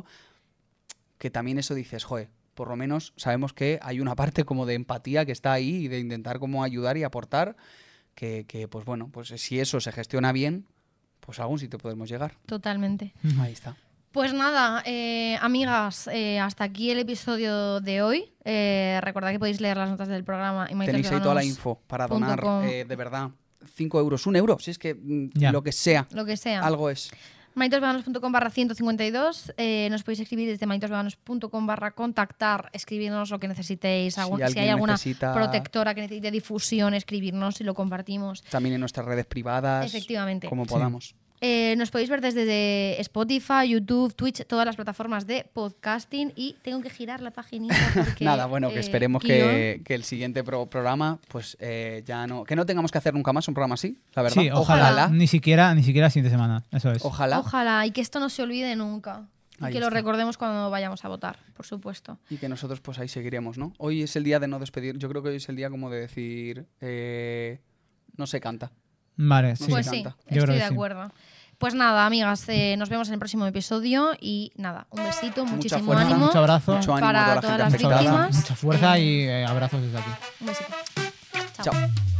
que también eso dices, joder, por lo menos sabemos que hay una parte como de empatía que está ahí y de intentar como ayudar y aportar, que, que pues bueno, pues si eso se gestiona bien, pues a algún sitio podemos llegar.
Totalmente.
Ahí está.
Pues nada, eh, amigas, eh, hasta aquí el episodio de hoy. Eh, recordad que podéis leer las notas del programa. Y
Tenéis ahí toda la
maitosveganos
info para
punto
donar,
com.
eh, de verdad, cinco euros, un euro, si es que mm,
Ya.
lo que sea,
Lo que sea.
algo es.
maitosveganos.com barra ciento cincuenta y dos. Eh, nos podéis escribir desde maitosveganos.com barra contactar, escribirnos lo que necesitéis.
Si
algún- si,
alguien
hay alguna
necesita-
protectora que necesite difusión, escribirnos y lo compartimos.
También en nuestras redes privadas,
Efectivamente.
como
Sí.
podamos.
Eh, nos podéis ver desde Spotify, YouTube, Twitch, todas las plataformas de podcasting. Y tengo que girar la paginita porque,
Nada, bueno, que
eh,
esperemos
guión.
que, que el siguiente pro- programa, pues eh, ya no, que no tengamos que hacer nunca más un programa así, la verdad.
Sí, ojalá.
Ojalá.
Ni siquiera, ni siquiera la siguiente semana. Eso es.
Ojalá.
Ojalá, y que esto no se olvide nunca. Y
Ahí
que lo
está.
recordemos cuando vayamos a votar, por supuesto.
Y que nosotros pues ahí seguiremos, ¿no? Hoy es el día de no despedir. Yo creo que hoy es el día como de decir, eh, no se canta.
Vale,
No
sí.
se
Pues sí,
canta.
Yo creo
estoy
que
de
sí.
acuerdo. Pues nada, amigas, eh, nos vemos en el próximo episodio y nada, un besito,
Mucha
muchísimo
fuerza,
ánimo.
Mucho abrazo.
Mucho ánimo
para
a toda la
todas
gente
las
Mucha
afectada.
fuerza,
víctimas.
mucha fuerza
Eh,
y eh, abrazos desde aquí.
Un besito.
Chao.